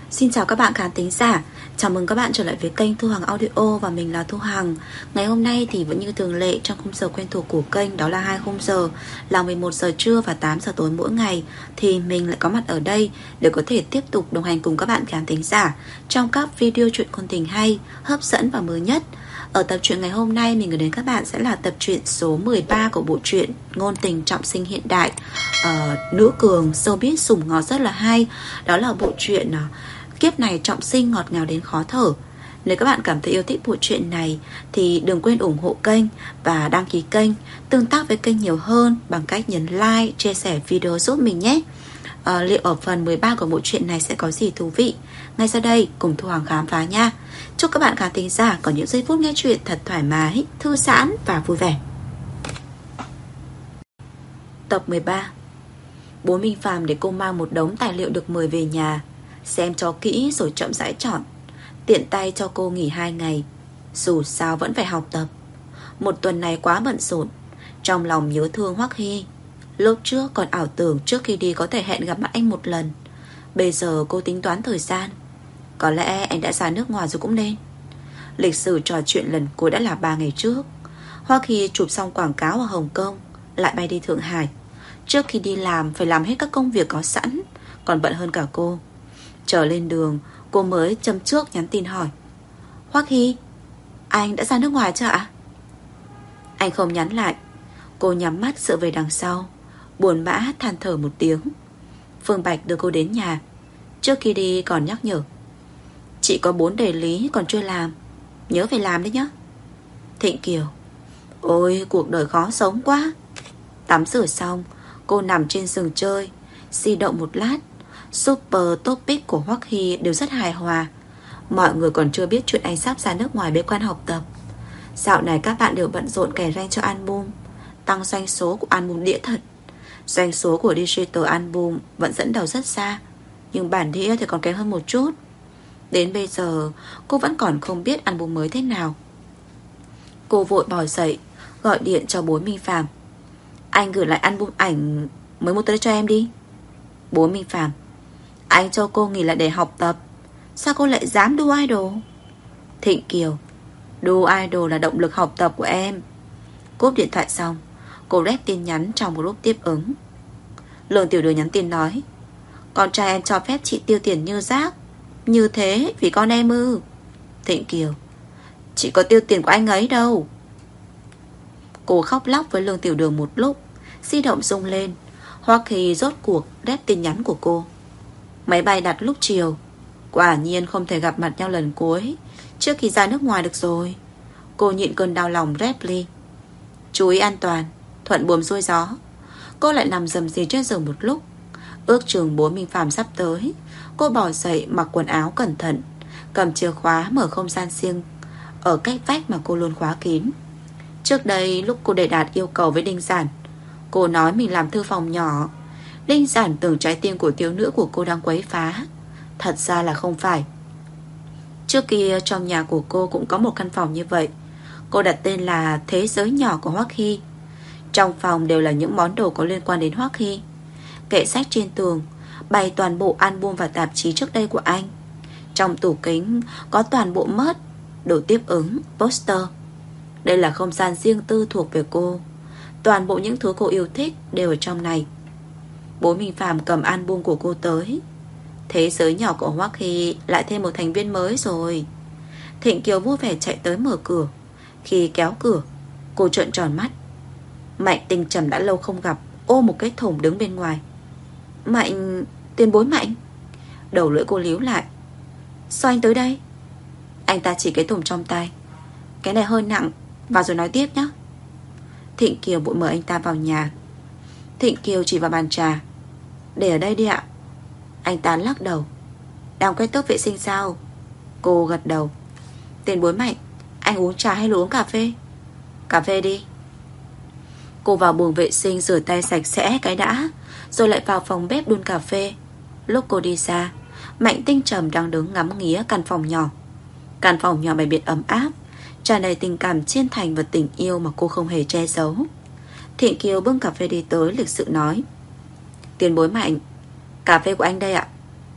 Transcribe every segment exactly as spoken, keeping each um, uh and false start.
Xin chào các bạn khán thính giả. Chào mừng các bạn trở lại với kênh Thu Hằng Audio và mình là Thu Hằng. Ngày hôm nay thì vẫn như thường lệ trong khung giờ quen thuộc của kênh, đó là hai khung giờ là mười một giờ trưa và tám giờ tối mỗi ngày, thì mình lại có mặt ở đây để có thể tiếp tục đồng hành cùng các bạn khán thính giả trong các video truyện ngôn tình hay, hấp dẫn và mới nhất. Ở tập truyện ngày hôm nay mình gửi đến các bạn sẽ là tập truyện số mười ba của bộ truyện ngôn tình trọng sinh hiện đại, uh, nữ cường showbiz sủng ngọt rất là hay. Đó là bộ truyện uh, Kiếp này trọng sinh ngọt ngào đến khó thở. Nếu các bạn cảm thấy yêu thích bộ truyện này thì đừng quên ủng hộ kênh và đăng ký kênh, tương tác với kênh nhiều hơn bằng cách nhấn like, chia sẻ video giúp mình nhé. à, Liệu ở phần mười ba của bộ truyện này sẽ có gì thú vị? Ngay sau đây cùng Thu Hằng khám phá nha. Chúc các bạn khán thính giả có những giây phút nghe chuyện thật thoải mái, thư giãn và vui vẻ. Tập mười ba. Bố Minh Phàm để cô mang một đống tài liệu được mời về nhà, xem cho kỹ rồi chậm rãi chọn, tiện tay cho cô nghỉ hai ngày. Dù sao vẫn phải học tập. Một tuần này quá bận rộn, trong lòng nhớ thương Hoắc Hy. Lúc trước còn ảo tưởng trước khi đi có thể hẹn gặp mặt anh một lần. Bây giờ cô tính toán thời gian, có lẽ anh đã ra nước ngoài rồi cũng nên. Lịch sử trò chuyện lần cuối đã là ba ngày trước. Hoắc Hy chụp xong quảng cáo ở Hồng Kông, lại bay đi Thượng Hải. Trước khi đi làm phải làm hết các công việc có sẵn, còn bận hơn cả cô. Trở lên đường, cô mới châm trước nhắn tin hỏi: Hoắc Hy, anh đã ra nước ngoài chưa ạ? Anh không nhắn lại. Cô nhắm mắt dựa về đằng sau, buồn bã than thở một tiếng. Phương Bạch đưa cô đến nhà. Trước khi đi còn nhắc nhở: chị có bốn đề lý còn chưa làm, nhớ phải làm đấy nhé. Thịnh Kiều: ôi cuộc đời khó sống quá. Tắm rửa xong, cô nằm trên giường chơi, di động một lát. Super topic của Hoắc Hy đều rất hài hòa. Mọi người còn chưa biết chuyện anh sắp ra nước ngoài bế quan học tập. Dạo này các bạn đều bận rộn kè ranh cho album, tăng doanh số của album đĩa thật. Doanh số của digital album vẫn dẫn đầu rất xa, nhưng bản đĩa thì còn kém hơn một chút. Đến bây giờ cô vẫn còn không biết album mới thế nào. Cô vội bò dậy, gọi điện cho bố Minh Phàm: anh gửi lại album ảnh mới mua tới cho em đi. Bố Minh Phàm: anh cho cô nghỉ lại để học tập, sao cô lại dám đu idol? Thịnh Kiều: đu idol là động lực học tập của em. Cúp điện thoại xong, cô rep tin nhắn trong group tiếp ứng. Lương Tiểu Đường nhắn tin nói: con trai em cho phép chị tiêu tiền như rác, như thế vì con em ư? Thịnh Kiều: chị có tiêu tiền của anh ấy đâu. Cô khóc lóc với Lương Tiểu Đường một lúc, di động rung lên. Hoắc Hy rốt cuộc rep tin nhắn của cô. Máy bay đặt lúc chiều, quả nhiên không thể gặp mặt nhau lần cuối trước khi ra nước ngoài được rồi. Cô nhịn cơn đau lòng rep ly: chú ý an toàn, thuận buồm xuôi gió. Cô lại nằm rầm rì trên giường một lúc. Ước chừng bố Minh Phàm sắp tới. Cô bỏ dậy mặc quần áo cẩn thận, cầm chìa khóa mở không gian riêng ở cách vách mà cô luôn khóa kín. Trước đây lúc cô để đạt yêu cầu với Đinh Giản, cô nói mình làm thư phòng nhỏ. Đinh Giản tưởng trái tim của thiếu nữ của cô đang quấy phá. Thật ra là không phải. Trước kia trong nhà của cô cũng có một căn phòng như vậy. Cô đặt tên là Thế giới nhỏ của Hoắc Hy. Trong phòng đều là những món đồ có liên quan đến Hoắc Hy. Kệ sách trên tường bày toàn bộ album và tạp chí trước đây của anh. Trong tủ kính có toàn bộ mớt, đồ tiếp ứng, poster. Đây là không gian riêng tư thuộc về cô. Toàn bộ những thứ cô yêu thích đều ở trong này. Bố Minh Phàm cầm album của cô tới. Thế giới nhỏ của Hoắc Hy lại thêm một thành viên mới rồi. Thịnh Kiều vui vẻ chạy tới mở cửa. Khi kéo cửa, cô trợn tròn mắt. Mạnh Tinh Trầm đã lâu không gặp ôm một cái thùng đứng bên ngoài. Mạnh... tiền bối Mạnh. Đầu lưỡi cô líu lại. Sao anh tới đây? Anh ta chỉ cái thùng trong tay: cái này hơi nặng, vào rồi nói tiếp nhé. Thịnh Kiều vội mời anh ta vào nhà. Thịnh Kiều chỉ vào bàn trà: để ở đây đi ạ. Anh ta lắc đầu: đang quét tước vệ sinh sao? Cô gật đầu. Tiền bối Mạnh, anh uống trà hay là uống cà phê? Cà phê đi. Cô vào buồng vệ sinh rửa tay sạch sẽ cái đã, rồi lại vào phòng bếp đun cà phê. Lúc cô đi xa, Mạnh Tinh Trầm đang đứng ngắm nghía căn phòng nhỏ. Căn phòng nhỏ bày biện ấm áp, tràn đầy tình cảm chân thành và tình yêu mà cô không hề che giấu. Thịnh Kiều bưng cà phê đi tới lịch sự nói: tiền bối Mạnh, cà phê của anh đây ạ.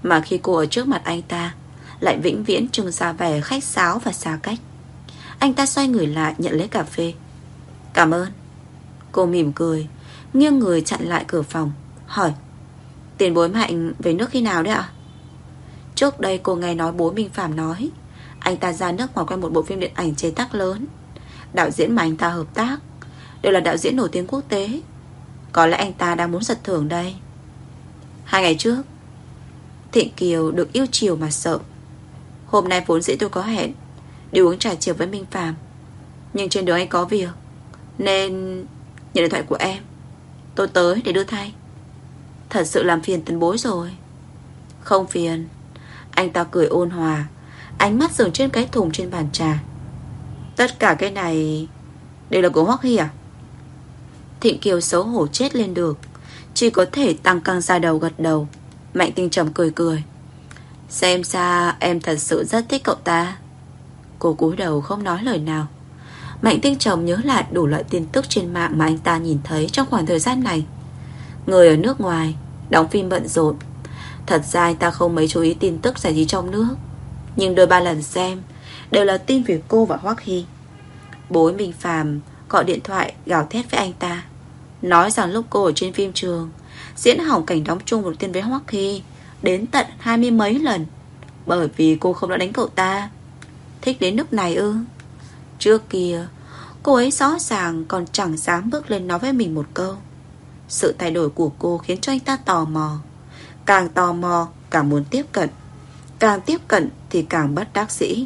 Mà khi cô ở trước mặt anh ta lại vĩnh viễn trưng ra vẻ khách sáo và xa cách. Anh ta xoay người lại nhận lấy cà phê. Cảm ơn. Cô mỉm cười, nghiêng người chặn lại cửa phòng, hỏi: Tiền bối Mạnh về nước khi nào đấy ạ? Trước đây cô nghe nói bố Minh Phạm nói anh ta ra nước ngoài quay một bộ phim điện ảnh chế tác lớn. Đạo diễn mà anh ta hợp tác đều là đạo diễn nổi tiếng quốc tế. Có lẽ anh ta đang muốn giật thưởng đây. Hai ngày trước. Thịnh Kiều được yêu chiều mà sợ. Hôm nay vốn dĩ tôi có hẹn đi uống trà chiều với Minh Phạm, nhưng trên đường anh có việc nên nhận điện thoại của em, tôi tới để đưa thay. Thật sự làm phiền tiền bối rồi. Không phiền. Anh ta cười ôn hòa, ánh mắt dừng trên cái thùng trên bàn trà. Tất cả cái này đều là của Hoắc Hy à? Thịnh Kiều xấu hổ chết lên được, chỉ có thể tăng căng ra đầu gật đầu. Mạnh Tinh Trầm cười cười. Xem ra em thật sự rất thích cậu ta. Cô cúi đầu không nói lời nào. Mạnh Tinh Trầm nhớ lại đủ loại tin tức trên mạng mà anh ta nhìn thấy trong khoảng thời gian này. Người ở nước ngoài đóng phim bận rộn. Thật ra anh ta không mấy chú ý tin tức giải trí trong nước, nhưng đôi ba lần xem đều là tin về cô và Hoắc Hy. Bố Minh Phạm gọi điện thoại gào thét với anh ta, nói rằng lúc cô ở trên phim trường diễn hỏng cảnh đóng chung đầu tiên với Hoắc Hy đến tận hai mươi mấy lần, bởi vì cô không đã đánh cậu ta. Thích đến nước này ư? Trước kia cô ấy rõ ràng còn chẳng dám bước lên nói với mình một câu. Sự thay đổi của cô khiến cho anh ta tò mò. Càng tò mò càng muốn tiếp cận, càng tiếp cận thì càng bất đắc dĩ.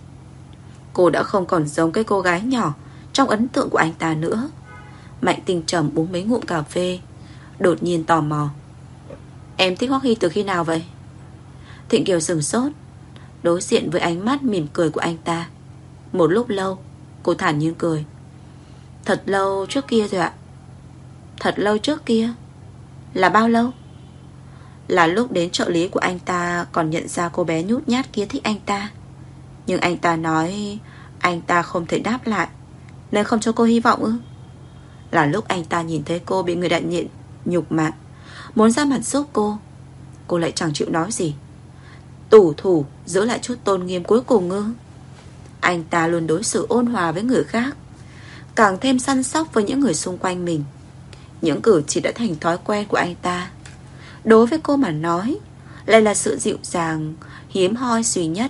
Cô đã không còn giống cái cô gái nhỏ trong ấn tượng của anh ta nữa. Mạnh Tinh Trầm uống mấy ngụm cà phê, đột nhiên tò mò. Em thích Hoắc Hy từ khi nào vậy? Thịnh Kiều sửng sốt, đối diện với ánh mắt mỉm cười của anh ta. Một lúc lâu, cô thản nhiên cười. Thật lâu trước kia rồi ạ. Thật lâu trước kia? Là bao lâu? Là lúc đến trợ lý của anh ta còn nhận ra cô bé nhút nhát kia thích anh ta. Nhưng anh ta nói anh ta không thể đáp lại, nên không cho cô hy vọng ư? Là lúc anh ta nhìn thấy cô bị người đại diện nhục mạ, muốn ra mặt giúp cô, cô lại chẳng chịu nói gì, tủ thủ giữ lại chút tôn nghiêm cuối cùng ư? Anh ta luôn đối xử ôn hòa với người khác, càng thêm săn sóc với những người xung quanh mình. Những cử chỉ đã thành thói quen của anh ta. Đối với cô mà nói, lại là sự dịu dàng hiếm hoi duy nhất.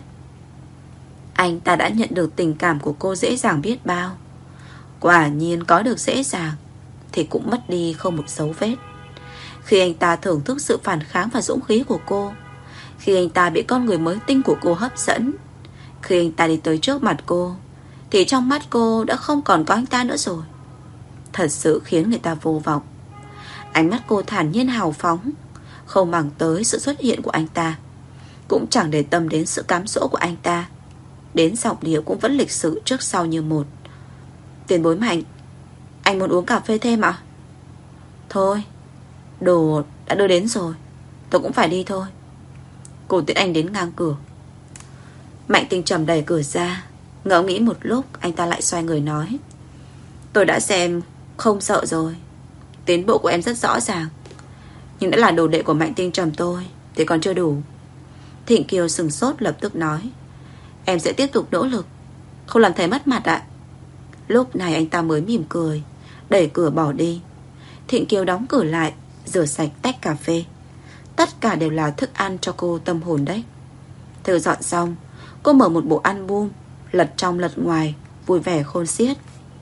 Anh ta đã nhận được tình cảm của cô dễ dàng biết bao. Quả nhiên có được dễ dàng thì cũng mất đi không một dấu vết. Khi anh ta thưởng thức sự phản kháng và dũng khí của cô, khi anh ta bị con người mới tinh của cô hấp dẫn, khi anh ta đi tới trước mặt cô, thì trong mắt cô đã không còn có anh ta nữa rồi. Thật sự khiến người ta vô vọng. Ánh mắt cô thản nhiên hào phóng, không màng tới sự xuất hiện của anh ta, cũng chẳng để tâm đến sự cám dỗ của anh ta. Đến giọng điệu cũng vẫn lịch sự trước sau như một. Tiền bối Mạnh, anh muốn uống cà phê thêm ạ? Thôi, đồ đã đưa đến rồi, tôi cũng phải đi thôi. Cô tiễn anh đến ngang cửa. Mạnh Tinh Trầm đẩy cửa ra. Ngẫm nghĩ một lúc, anh ta lại xoay người nói: Tôi đã xem, không sợ rồi. Tiến bộ của em rất rõ ràng, nhưng đã là đồ đệ của Mạnh Tinh Trầm tôi thì còn chưa đủ. Thịnh Kiều sừng sốt lập tức nói: Em sẽ tiếp tục nỗ lực, không làm thầy mất mặt ạ. Lúc này anh ta mới mỉm cười, đẩy cửa bỏ đi. Thịnh Kiều đóng cửa lại, rửa sạch tách cà phê. Tất cả đều là thức ăn cho cô tâm hồn đấy. Thu dọn xong, cô mở một bộ album, lật trong lật ngoài, vui vẻ khôn xiết.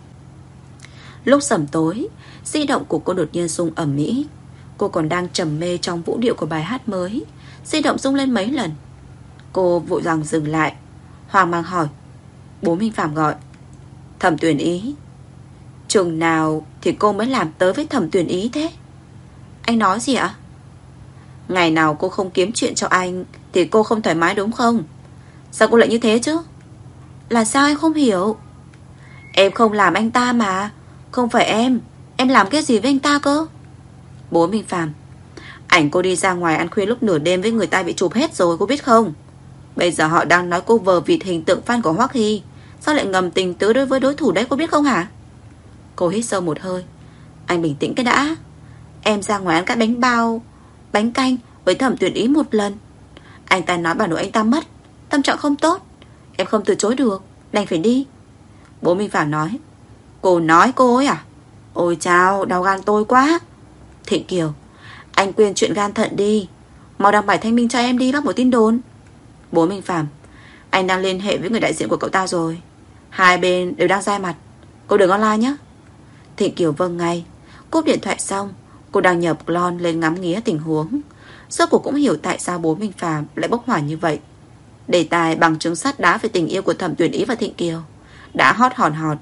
Lúc sẩm tối, di động của cô đột nhiên rung ầm ĩ. Cô còn đang trầm mê trong vũ điệu của bài hát mới, di động rung lên mấy lần. Cô vội vàng dừng lại, hoang mang hỏi: Bố Minh Phạm gọi. Thẩm Tuyền Ý. Chừng nào thì cô mới làm tới với Thẩm Tuyền Ý thế? Anh nói gì ạ? Ngày nào cô không kiếm chuyện cho anh thì cô không thoải mái đúng không? Sao cô lại như thế chứ? Là sao anh không hiểu? Em không làm anh ta mà. Không phải em. Em làm cái gì với anh ta cơ? Bố Minh Phạm, ảnh cô đi ra ngoài ăn khuya lúc nửa đêm với người ta bị chụp hết rồi, cô biết không? Bây giờ họ đang nói cô vờ vịt hình tượng fan của Hoắc Hy. Sao lại ngầm tình tứ đối với đối thủ đấy, cô biết không hả? Cô hít sâu một hơi. Anh bình tĩnh cái đã. Em ra ngoài ăn các bánh bao, bánh canh với Thẩm Tuyền Ý một lần. Anh ta nói bà nội anh ta mất, tâm trạng không tốt. Em không từ chối được, đành phải đi. Bố Minh Phạm nói. Cô nói cô ấy à? Ôi chao, đau gan tôi quá. Thịnh Kiều. Anh quên chuyện gan thận đi, mau đăng bài thanh minh cho em đi, bác một tin đồn. Bố Minh Phạm. Anh đang liên hệ với người đại diện của cậu ta rồi, hai bên đều đang ra mặt. Cô đừng online nhé. Thịnh Kiều vâng ngay. Cúp điện thoại xong, cô đăng nhập Clone lên ngắm nghía tình huống. Rốt cuộc cũng hiểu tại sao bố Minh Phạm lại bốc hỏa như vậy. Đề tài bằng chứng sắt đá về tình yêu của Thẩm Tuyển Ý và Thịnh Kiều đã hot hòn hot.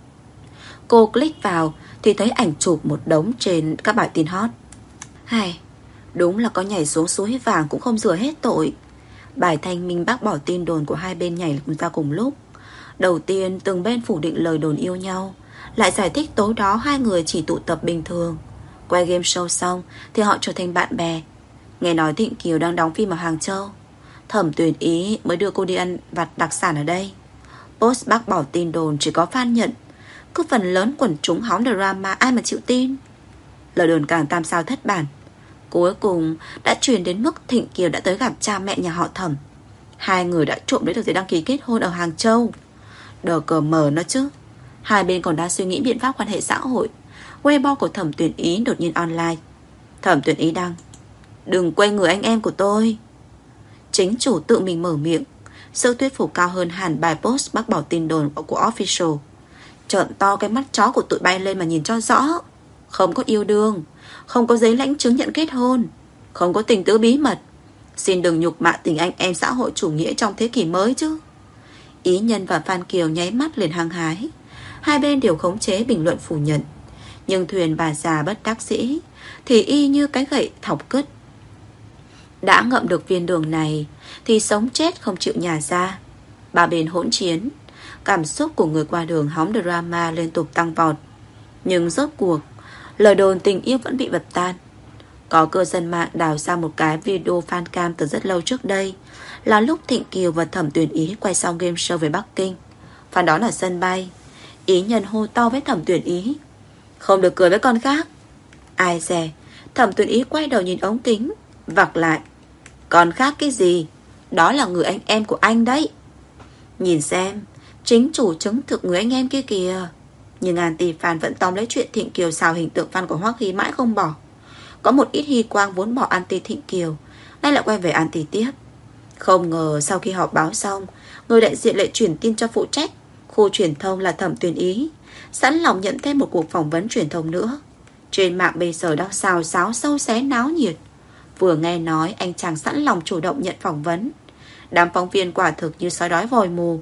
Cô click vào thì thấy ảnh chụp một đống trên các bài tin hot. Hay, đúng là có nhảy xuống suối vàng cũng không rửa hết tội. Bài thanh minh bác bỏ tin đồn của hai bên nhảy ra cùng lúc. Đầu tiên từng bên phủ định lời đồn yêu nhau, lại giải thích tối đó hai người chỉ tụ tập bình thường. Quay game show xong thì họ trở thành bạn bè. Nghe nói Thịnh Kiều đang đóng phim ở Hàng Châu, Thẩm Tuyển Ý mới đưa cô đi ăn vặt đặc sản ở đây. Post bác bỏ tin đồn chỉ có fan nhận, cứ phần lớn quần chúng hóng drama ai mà chịu tin. Lời đồn càng tam sao thất bản. Cuối cùng đã truyền đến mức Thịnh Kiều đã tới gặp cha mẹ nhà họ Thẩm. Hai người đã trộm lấy được giấy đăng ký kết hôn ở Hàng Châu. Đờ cờ mờ nó chứ. Hai bên còn đang suy nghĩ biện pháp quan hệ xã hội. Weibo của Thẩm Tuyển Ý đột nhiên online. Thẩm Tuyển Ý đăng: đừng quên người anh em của tôi. Chính chủ tự mình mở miệng. Sự thuyết phục cao hơn hẳn bài post bác bỏ tin đồn của official. Trợn to cái mắt chó của tụi bay lên mà nhìn cho rõ. Không có yêu đương, không có giấy lãnh chứng nhận kết hôn, không có tình tứ bí mật. Xin đừng nhục mạ tình anh em xã hội chủ nghĩa trong thế kỷ mới chứ. Ý Nhân và Phan Kiều nháy mắt liền hăng hái. Hai bên đều khống chế bình luận phủ nhận. Nhưng Thuyền bà già bất đắc dĩ thì y như cái gậy thọc cứt. Đã ngậm được viên đường này thì sống chết không chịu nhả ra. Ba bên hỗn chiến. Cảm xúc của người qua đường hóng drama liên tục tăng vọt. Nhưng rốt cuộc lời đồn tình yêu vẫn bị bật tan. Có cư dân mạng đào ra một cái video fan cam từ rất lâu trước đây, là lúc Thịnh Kiều và Thẩm Tuyển Ý quay xong game show về Bắc Kinh. Fan đó là sân bay. Ý Nhân hô to với Thẩm Tuyển Ý: không được cười với con khác. Ai dè Thẩm Tuyển Ý quay đầu nhìn ống kính, vặc lại: con khác cái gì, đó là người anh em của anh đấy. Nhìn xem, chính chủ chứng thực người anh em kia kìa. Nhưng anti-fan vẫn tóm lấy chuyện Thịnh Kiều xào hình tượng fan của Hoắc Hy mãi không bỏ. Có một ít Hy quang vốn bỏ anti Thịnh Kiều, nay lại quay về anti tiếp. Không ngờ sau khi họp báo xong, người đại diện lại chuyển tin cho phụ trách khu truyền thông là Thẩm Tuyển Ý, sẵn lòng nhận thêm một cuộc phỏng vấn truyền thông nữa. Trên mạng bây giờ đang xào xáo sâu xé náo nhiệt. Vừa nghe nói anh chàng sẵn lòng chủ động nhận phỏng vấn, đám phóng viên quả thực như sói đói vòi mù.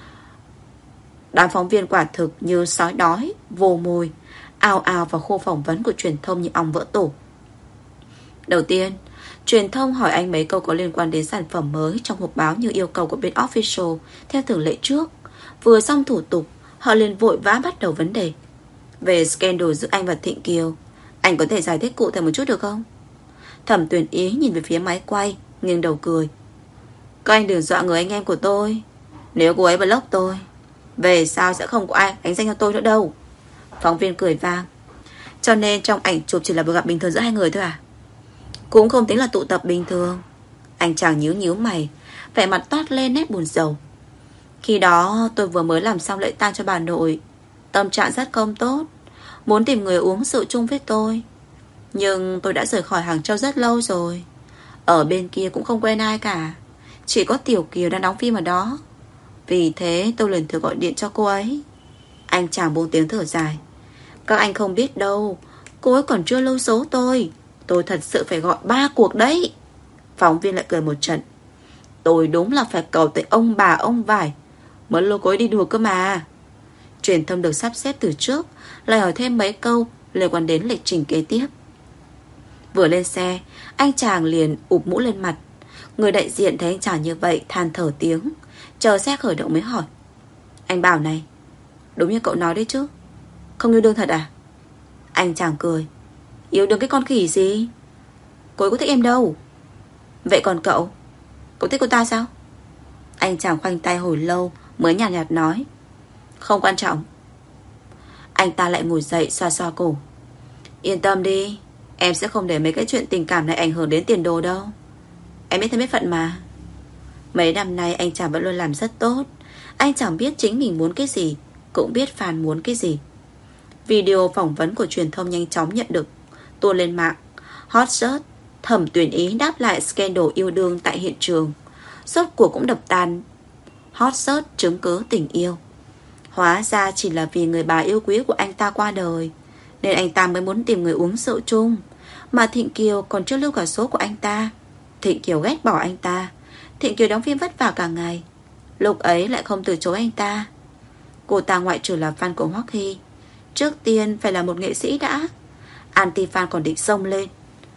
Đám phóng viên quả thực như sói đói vồ mồi, ào ào vào khu phỏng vấn của truyền thông như ong vỡ tổ. Đầu tiên, truyền thông hỏi anh mấy câu có liên quan đến sản phẩm mới trong hộp báo như yêu cầu của bên official theo thường lệ trước. Vừa xong thủ tục, họ liền vội vã bắt đầu vấn đề. Về scandal giữa anh và Thịnh Kiều, anh có thể giải thích cụ thể một chút được không? Thẩm Tuyển Ý nhìn về phía máy quay, nghiêng đầu cười: các anh đừng dọa người anh em của tôi. Nếu cô ấy block tôi, về sau sẽ không có ai đánh danh cho tôi nữa đâu. Phóng viên cười vang: cho nên trong ảnh chụp chỉ là buổi gặp bình thường giữa hai người thôi à? Cũng không tính là tụ tập bình thường. Anh chàng nhíu nhíu mày, vẻ mặt toát lên nét buồn rầu. Khi đó tôi vừa mới làm xong lễ tang cho bà nội, tâm trạng rất không tốt, muốn tìm người uống rượu chung với tôi. Nhưng tôi đã rời khỏi Hàng Châu rất lâu rồi. Ở bên kia cũng không quen ai cả, chỉ có Tiểu Kiều đang đóng phim ở đó. Vì thế tôi liền thử gọi điện cho cô ấy. Anh chàng buông tiếng thở dài: các anh không biết đâu, cô ấy còn chưa lưu số tôi. Tôi thật sự phải gọi ba cuộc đấy. Phóng viên lại cười một trận: tôi đúng là phải cầu tới ông bà ông vải mới lôi cô ấy đi đùa cơ mà. Truyền thông được sắp xếp từ trước lại hỏi thêm mấy câu liên quan đến lịch trình kế tiếp. Vừa lên xe, anh chàng liền ụp mũ lên mặt. Người đại diện thấy anh chàng như vậy than thở tiếng, chờ xe khởi động mới hỏi: anh Bảo này, đúng như cậu nói đấy chứ, không yêu đương thật à? Anh chàng cười: yêu đương cái con khỉ gì, cô ấy có thích em đâu. Vậy còn cậu, cậu thích cô ta sao? Anh chàng khoanh tay hồi lâu mới nhạt nhạt nói: không quan trọng. Anh ta lại ngồi dậy xoa xoa cổ: yên tâm đi, em sẽ không để mấy cái chuyện tình cảm này ảnh hưởng đến tiền đồ đâu. Em biết thêm biết phận mà. Mấy năm nay anh chàng vẫn luôn làm rất tốt. Anh chẳng biết chính mình muốn cái gì, cũng biết fan muốn cái gì. Video phỏng vấn của truyền thông nhanh chóng nhận được tuôn lên mạng. Hot search Thẩm Tuyển Ý đáp lại scandal yêu đương tại hiện trường. Rốt cuộc cũng đập tan hot search chứng cứ tình yêu. Hóa ra chỉ là vì người bà yêu quý của anh ta qua đời, nên anh ta mới muốn tìm người uống rượu chung. Mà Thịnh Kiều còn chưa lưu cả số của anh ta. Thịnh Kiều ghét bỏ anh ta. Thịnh Kiều đóng phim vất vả cả ngày, lúc ấy lại không từ chối anh ta. Cô ta ngoại trừ là fan của Hoắc Hy, trước tiên phải là một nghệ sĩ đã. Anti-fan còn định xông lên,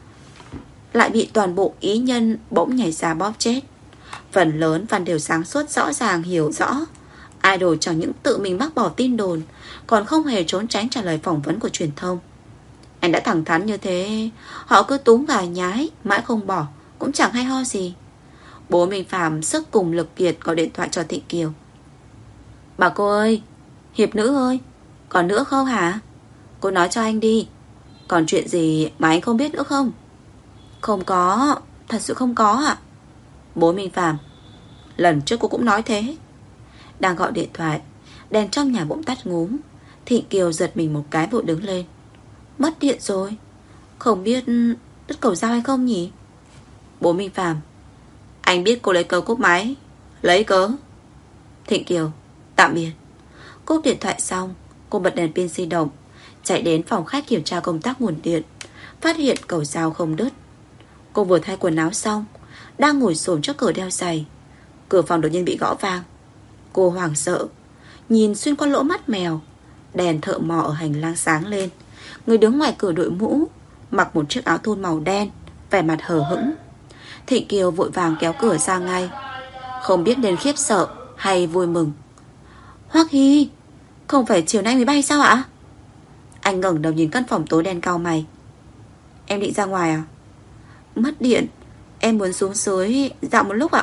lại bị toàn bộ ý nhân bỗng nhảy ra bóp chết. Phần lớn fan đều sáng suốt rõ ràng hiểu rõ idol chẳng những tự mình bác bỏ tin đồn, còn không hề trốn tránh trả lời phỏng vấn của truyền thông. Anh đã thẳng thắn như thế, họ cứ túm gà nhái mãi không bỏ, cũng chẳng hay ho gì. Bố Minh Phạm sức cùng lực kiệt gọi điện thoại cho Thịnh Kiều. Bà cô ơi, hiệp nữ ơi, còn nữa không hả? Cô nói cho anh đi, còn chuyện gì mà anh không biết nữa không? Không có, thật sự không có ạ. Bố Minh Phạm, lần trước cô cũng nói thế. Đang gọi điện thoại, đèn trong nhà bỗng tắt ngúm. Thịnh Kiều giật mình một cái vội đứng lên. Mất điện rồi, không biết đứt cầu dao hay không nhỉ? Bố Minh Phạm, anh biết cô lấy cớ cúp máy. Lấy cớ. Thịnh Kiều, tạm biệt. Cúp điện thoại xong, cô bật đèn pin di động, chạy đến phòng khách kiểm tra công tắc nguồn điện. Phát hiện cầu dao không đứt. Cô vừa thay quần áo xong, đang ngồi xổm trước cửa đeo giày. Cửa phòng đột nhiên bị gõ vang. Cô hoảng sợ, nhìn xuyên qua lỗ mắt mèo. Đèn thợ mò ở hành lang sáng lên. Người đứng ngoài cửa đội mũ, mặc một chiếc áo thun màu đen, vẻ mặt hờ hững. Thịnh Kiều vội vàng kéo cửa ra ngay, không biết nên khiếp sợ hay vui mừng. Hoắc Hy, không phải chiều nay mới bay sao ạ? Anh ngẩng đầu nhìn căn phòng tối đen cau mày. Em định ra ngoài à? Mất điện, em muốn xuống dưới dạo một lúc ạ.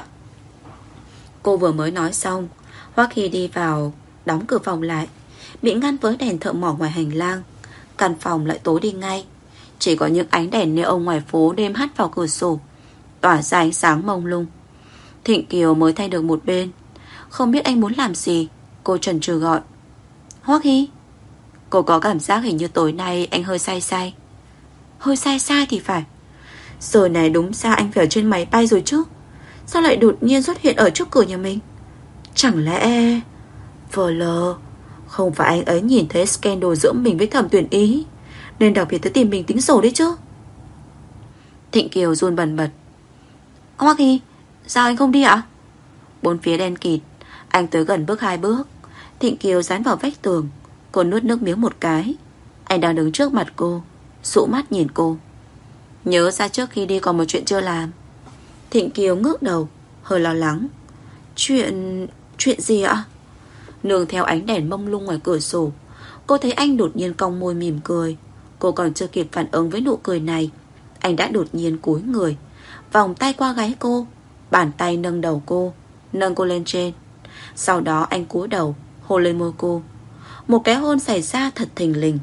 Cô vừa mới nói xong, Hoắc Hy đi vào, đóng cửa phòng lại, bị ngăn với đèn thợ mỏ ngoài hành lang. Căn phòng lại tối đi ngay, chỉ có những ánh đèn neon ngoài phố đêm hắt vào cửa sổ, tỏa ra ánh sáng mông lung. Thịnh Kiều mới thay được một bên, không biết anh muốn làm gì. Cô chần chừ gọi. Hoắc Hy. Cô có cảm giác hình như tối nay anh hơi say say. Hơi say sai thì phải. Giờ này đúng ra anh phải ở trên máy bay rồi chứ, sao lại đột nhiên xuất hiện ở trước cửa nhà mình? Chẳng lẽ vờ lờ không phải anh ấy nhìn thấy scandal giữa mình với Thẩm Tuyển Ý, nên đặc biệt tới tìm mình tính sổ đấy chứ? Thịnh Kiều run bần bật. Hoắc Hy, sao anh không đi ạ? Bốn phía đen kịt. Anh tới gần bước hai bước. Thịnh Kiều dán vào vách tường. Cô nuốt nước miếng một cái. Anh đang đứng trước mặt cô, dụ mắt nhìn cô. Nhớ ra trước khi đi còn một chuyện chưa làm. Thịnh Kiều ngước đầu, hơi lo lắng. Chuyện... chuyện gì ạ? Nương theo ánh đèn mông lung ngoài cửa sổ, cô thấy anh đột nhiên cong môi mỉm cười. Cô còn chưa kịp phản ứng với nụ cười này, anh đã đột nhiên cúi người, vòng tay qua gáy cô, bàn tay nâng đầu cô, nâng cô lên trên. Sau đó anh cúi đầu hôn lên môi cô. Một cái hôn xảy ra thật thình lình.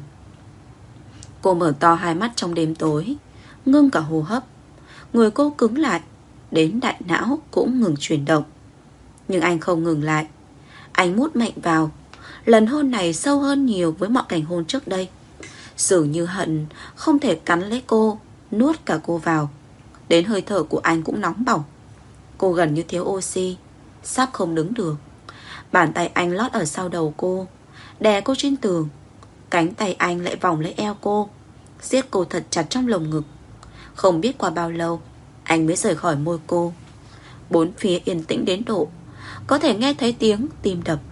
Cô mở to hai mắt trong đêm tối, ngưng cả hô hấp. Người cô cứng lại, đến đại não cũng ngừng chuyển động. Nhưng anh không ngừng lại. Anh mút mạnh vào. Lần hôn này sâu hơn nhiều với mọi cảnh hôn trước đây. Dường như hận không thể cắn lấy cô, nuốt cả cô vào. Đến hơi thở của anh cũng nóng bỏng. Cô gần như thiếu oxy, sắp không đứng được. Bàn tay anh lót ở sau đầu cô, đè cô trên tường. Cánh tay anh lại vòng lấy eo cô, siết cô thật chặt trong lồng ngực. Không biết qua bao lâu anh mới rời khỏi môi cô. Bốn phía yên tĩnh đến độ có thể nghe thấy tiếng tim đập.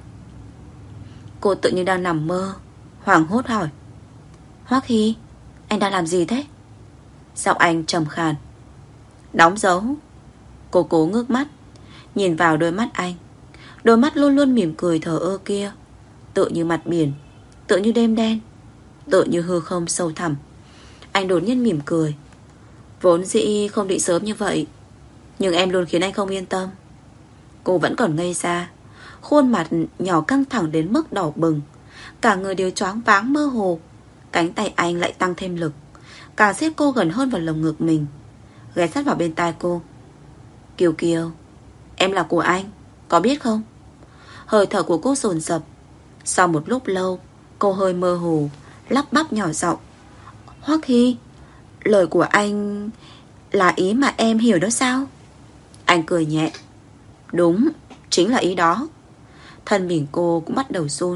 Cô tự như đang nằm mơ, hoảng hốt hỏi. Hoắc Hy, anh đang làm gì thế? Giọng anh trầm khàn. Đóng dấu. Cô cố ngước mắt, nhìn vào đôi mắt anh. Đôi mắt luôn luôn mỉm cười thờ ơ kia, tựa như mặt biển, tựa như đêm đen, tựa như hư không sâu thẳm. Anh đột nhiên mỉm cười. Vốn dĩ không định sớm như vậy, nhưng em luôn khiến anh không yên tâm. Cô vẫn còn ngây ra, khuôn mặt nhỏ căng thẳng đến mức đỏ bừng, cả người đều choáng váng mơ hồ. Cánh tay anh lại tăng thêm lực, càng siết cô gần hơn vào lồng ngực mình, ghé sát vào bên tai cô. Kiều Kiều, Em là của anh, có biết không? Hơi thở của cô dồn dập. Sau một lúc lâu, cô hơi mơ hồ, lắp bắp nhỏ giọng. Hoắc Hy, lời của anh là ý mà em hiểu đó sao? Anh cười nhẹ. Đúng, chính là ý đó. Thân mình cô cũng bắt đầu run.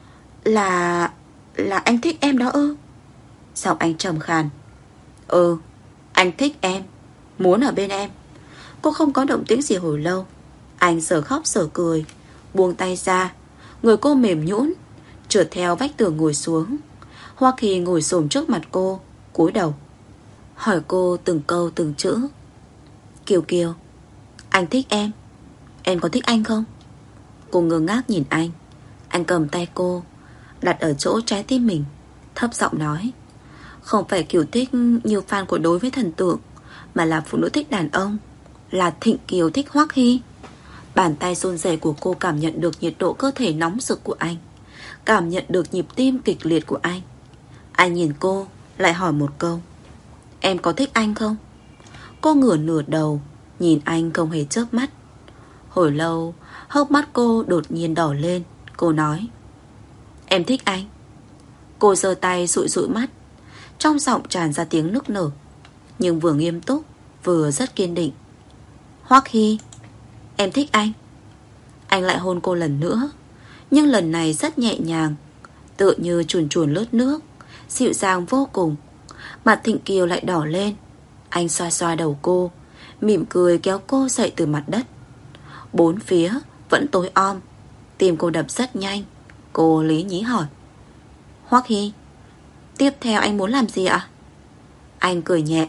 Là... là anh thích em đó ư? Giọng anh trầm khàn. Ừ, anh thích em, muốn ở bên em. Cô không có động tĩnh gì hồi lâu. Anh giờ khóc giờ cười, buông tay ra. Người cô mềm nhũn, trượt theo vách tường ngồi xuống. Hoa Kỳ ngồi xổm trước mặt cô, cúi đầu hỏi cô từng câu từng chữ. Kiều Kiều, anh thích em, em có thích anh không? Cô ngơ ngác nhìn anh. Anh cầm tay cô, đặt ở chỗ trái tim mình, thấp giọng nói. Không phải kiểu thích như fan của đối với thần tượng, mà là phụ nữ thích đàn ông, là Thịnh Kiều thích Hoắc Hy. Bàn tay run rẩy của cô cảm nhận được nhiệt độ cơ thể nóng rực của anh, cảm nhận được nhịp tim kịch liệt của anh. Anh nhìn cô, lại hỏi một câu. Em có thích anh không? Cô ngửa nửa đầu, nhìn anh không hề chớp mắt. Hồi lâu, hốc mắt cô đột nhiên đỏ lên. Cô nói. Em thích anh. Cô giơ tay dụi dụi mắt, trong giọng tràn ra tiếng nức nở, nhưng vừa nghiêm túc, vừa rất kiên định. Hoắc Hy, em thích anh. Anh lại hôn cô lần nữa, nhưng lần này rất nhẹ nhàng, tựa như chuồn chuồn lướt nước, dịu dàng vô cùng. Mặt Thịnh Kiều lại đỏ lên. Anh xoa xoa đầu cô, mỉm cười kéo cô dậy từ mặt đất. Bốn phía vẫn tối om, tim cô đập rất nhanh. Cô lý nhí hỏi. Hoắc Hy, tiếp theo anh muốn làm gì ạ? Anh cười nhẹ.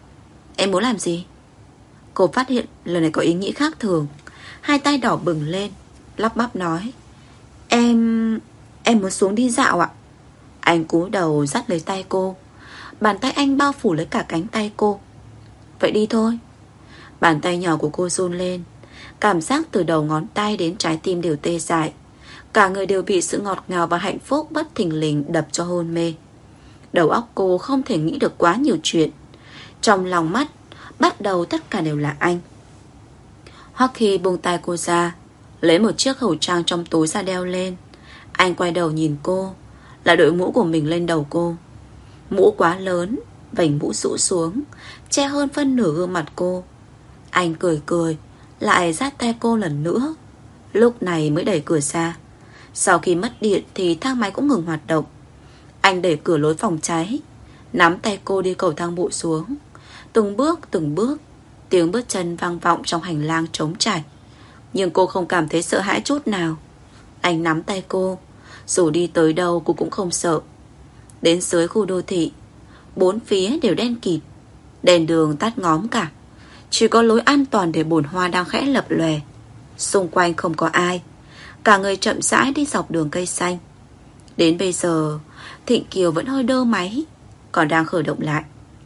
Em muốn làm gì? Cô phát hiện lần này có ý nghĩ khác thường. Hai tay đỏ bừng lên, lắp bắp nói. Em... em muốn xuống đi dạo ạ. Anh cúi đầu dắt lấy tay cô. Bàn tay anh bao phủ lấy cả cánh tay cô. Vậy đi thôi. Bàn tay nhỏ của cô run lên. Cảm giác từ đầu ngón tay đến trái tim đều tê dại. Cả người đều bị sự ngọt ngào và hạnh phúc bất thình lình đập cho hôn mê. Đầu óc cô không thể nghĩ được quá nhiều chuyện. Trong lòng mắt bắt đầu tất cả đều là anh. Hoắc Hy buông tay cô ra, lấy một chiếc khẩu trang trong túi ra đeo lên. Anh quay đầu nhìn cô, là đội mũ của mình lên đầu cô. Mũ quá lớn, vành mũ rũ xuống, che hơn phân nửa gương mặt cô. Anh cười cười, lại dắt tay cô lần nữa. Lúc này mới đẩy cửa ra. Sau khi mất điện thì thang máy cũng ngừng hoạt động. Anh đẩy cửa lối phòng cháy, nắm tay cô đi cầu thang bộ xuống. Từng bước từng bước, tiếng bước chân vang vọng trong hành lang trống trải. Nhưng cô không cảm thấy sợ hãi chút nào. Anh nắm tay cô, dù đi tới đâu cô cũng không sợ. Đến dưới khu đô thị, bốn phía đều đen kịt, đèn đường tắt ngóm cả. Chỉ có lối an toàn để bồn hoa đang khẽ lập lòe. Xung quanh không có ai. Cả người chậm rãi đi dọc đường cây xanh. Đến bây giờ Thịnh Kiều vẫn hơi đơ máy, còn đang khởi động lại.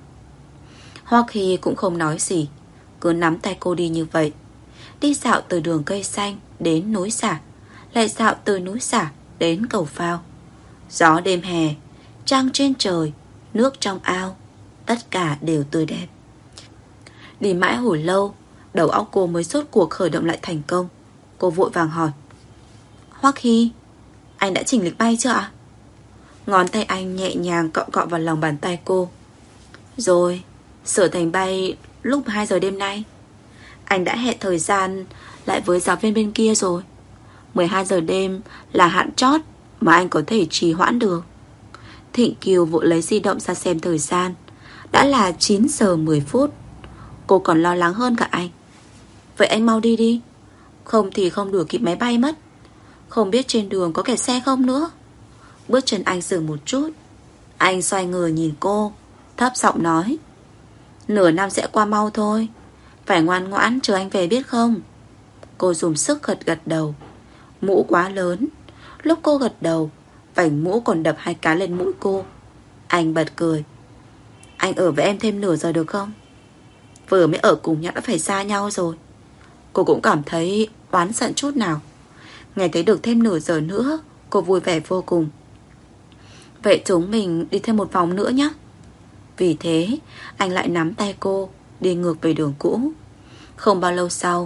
Hoắc Hy cũng không nói gì, cứ nắm tay cô đi như vậy. Đi dạo từ đường cây xanh đến núi xả, lại dạo từ núi xả đến cầu phao. Gió đêm hè, trăng trên trời, nước trong ao, tất cả đều tươi đẹp. Đi mãi hồi lâu, đầu óc cô mới rốt cuộc khởi động lại thành công. Cô vội vàng hỏi. Hoắc Hy, anh đã chỉnh lịch bay chưa ạ? Ngón tay anh nhẹ nhàng cọ cọ vào lòng bàn tay cô. Rồi, sửa thành bay lúc hai giờ đêm nay. Anh đã hẹn thời gian lại với giáo viên bên kia rồi. mười hai giờ đêm là hạn chót mà anh có thể trì hoãn được. Thịnh Kiều vội lấy di động ra xem thời gian. Đã là chín giờ mười phút. Cô còn lo lắng hơn cả anh. Vậy anh mau đi đi, không thì không đuổi kịp máy bay mất. Không biết trên đường có kẹt xe không nữa. Bước chân anh dừng một chút. Anh xoay người nhìn cô, thấp giọng nói. Nửa năm sẽ qua mau thôi, phải ngoan ngoãn chờ anh về biết không? Cô dùng sức gật gật đầu. Mũ quá lớn, lúc cô gật đầu, vành mũ còn đập hai cái lên mũi cô. Anh bật cười. Anh ở với em thêm nửa giờ được không? Vừa mới ở cùng nhau đã phải xa nhau rồi. Cô cũng cảm thấy oán giận chút nào. Nghe thấy được thêm nửa giờ nữa, cô vui vẻ vô cùng. Vậy chúng mình đi thêm một vòng nữa nhé. Vì thế anh lại nắm tay cô, đi ngược về đường cũ. Không bao lâu sau,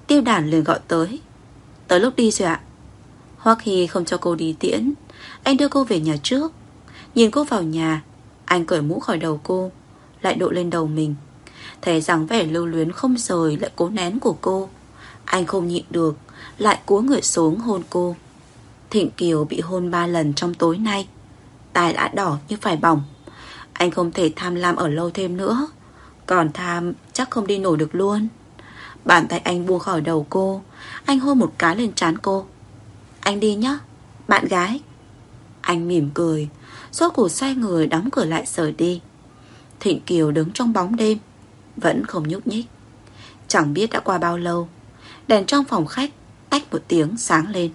Tiêu Đản liền gọi tới. Tới lúc đi rồi ạ. Hoắc Hy không cho cô đi tiễn. Anh đưa cô về nhà trước. Nhìn cô vào nhà, anh cởi mũ khỏi đầu cô, lại đội lên đầu mình. Thấy dáng vẻ lưu luyến không rời lại cố nén của cô, anh không nhịn được, lại cúi người xuống hôn cô. Thịnh Kiều bị hôn ba lần trong tối nay, tai đã đỏ như phải bỏng. Anh không thể tham lam ở lâu thêm nữa. Còn tham chắc không đi nổi được luôn. Bàn tay anh buông khỏi đầu cô. Anh hôn một cái lên trán cô. Anh đi nhá, bạn gái. Anh mỉm cười, rốt cuộc xoay người đóng cửa lại rời đi. Thịnh Kiều đứng trong bóng đêm, vẫn không nhúc nhích. Chẳng biết đã qua bao lâu, đèn trong phòng khách tách một tiếng sáng lên.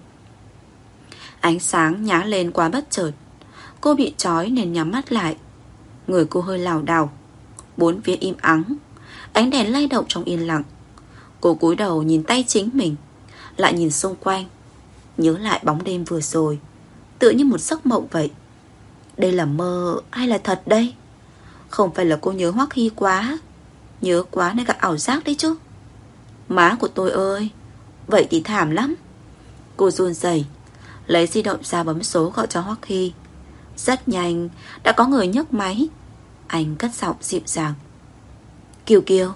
Ánh sáng nhá lên quá bất chợt. Cô bị trói nên nhắm mắt lại. Người cô hơi lảo đảo. Bốn phía im ắng. Ánh đèn lay động trong yên lặng. Cô cúi đầu nhìn tay chính mình, lại nhìn xung quanh, nhớ lại bóng đêm vừa rồi, tựa như một giấc mộng vậy. Đây là mơ hay là thật đây? Không phải là cô nhớ Hoắc Hy quá, nhớ quá nên gặp ảo giác đấy chứ. Má của tôi ơi, vậy thì thảm lắm. Cô run rẩy, lấy di động ra bấm số gọi cho Hoắc Hy. Rất nhanh đã có người nhấc máy. Anh cất giọng dịu dàng. Kiều Kiều.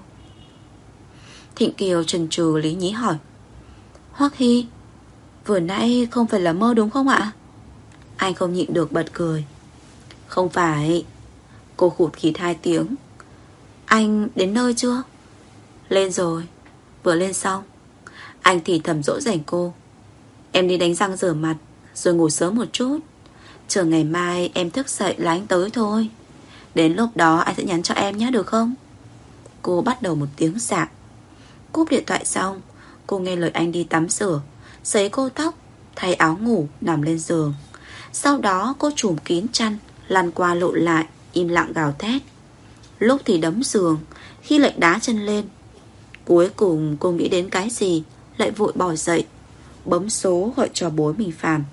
Thịnh Kiều chần chừ lý nhí hỏi. Hoắc Hy, vừa nãy không phải là mơ đúng không ạ? Anh không nhịn được bật cười. Không phải. Cô khụt khịt hai tiếng. Anh đến nơi chưa? Lên rồi, vừa lên xong. Anh thì thầm dỗ dành cô. Em đi đánh răng rửa mặt rồi ngủ sớm một chút. Chờ ngày mai em thức dậy là anh tới thôi. Đến lúc đó anh sẽ nhắn cho em nhé, được không? Cô bắt đầu một tiếng sạc. Cúp điện thoại xong, cô nghe lời anh đi tắm rửa, sấy cô tóc, thay áo ngủ, nằm lên giường. Sau đó cô trùm kín chăn, lăn qua lộn lại, im lặng gào thét. Lúc thì đấm giường, khi lại đá chân lên. Cuối cùng cô nghĩ đến cái gì, lại vội bỏ dậy, bấm số gọi cho bố mình Phàm.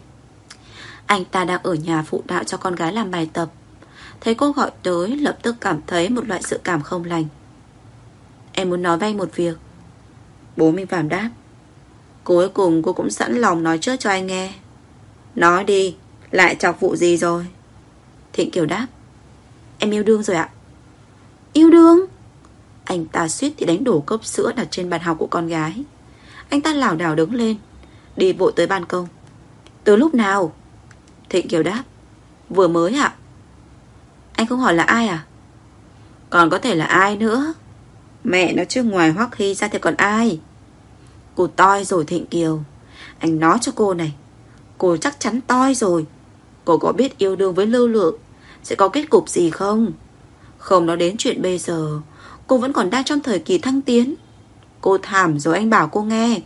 Anh ta đang ở nhà phụ đạo cho con gái làm bài tập. Thấy cô gọi tới, lập tức cảm thấy một loại dự cảm không lành. Em muốn nói với anh một việc. Bố Minh Phạm đáp. Cuối cùng cô cũng sẵn lòng nói trước cho anh nghe. Nói đi, lại chọc vụ gì rồi? Thịnh Kiều đáp. Em yêu đương rồi ạ. Yêu đương? Anh ta suýt thì đánh đổ cốc sữa đặt trên bàn học của con gái. Anh ta lảo đảo đứng lên, đi vội tới ban công. Từ lúc nào? Thịnh Kiều đáp. Vừa mới ạ. Anh không hỏi là ai à? Còn có thể là ai nữa? Mẹ nó chứ, ngoài Hoắc Hy ra thì còn ai? Cô toi rồi Thịnh Kiều. Anh nói cho cô này, cô chắc chắn toi rồi. Cô có biết yêu đương với Lưu Lượng sẽ có kết cục gì không? Không nói đến chuyện bây giờ, cô vẫn còn đang trong thời kỳ thăng tiến. Cô thảm rồi, anh bảo cô nghe.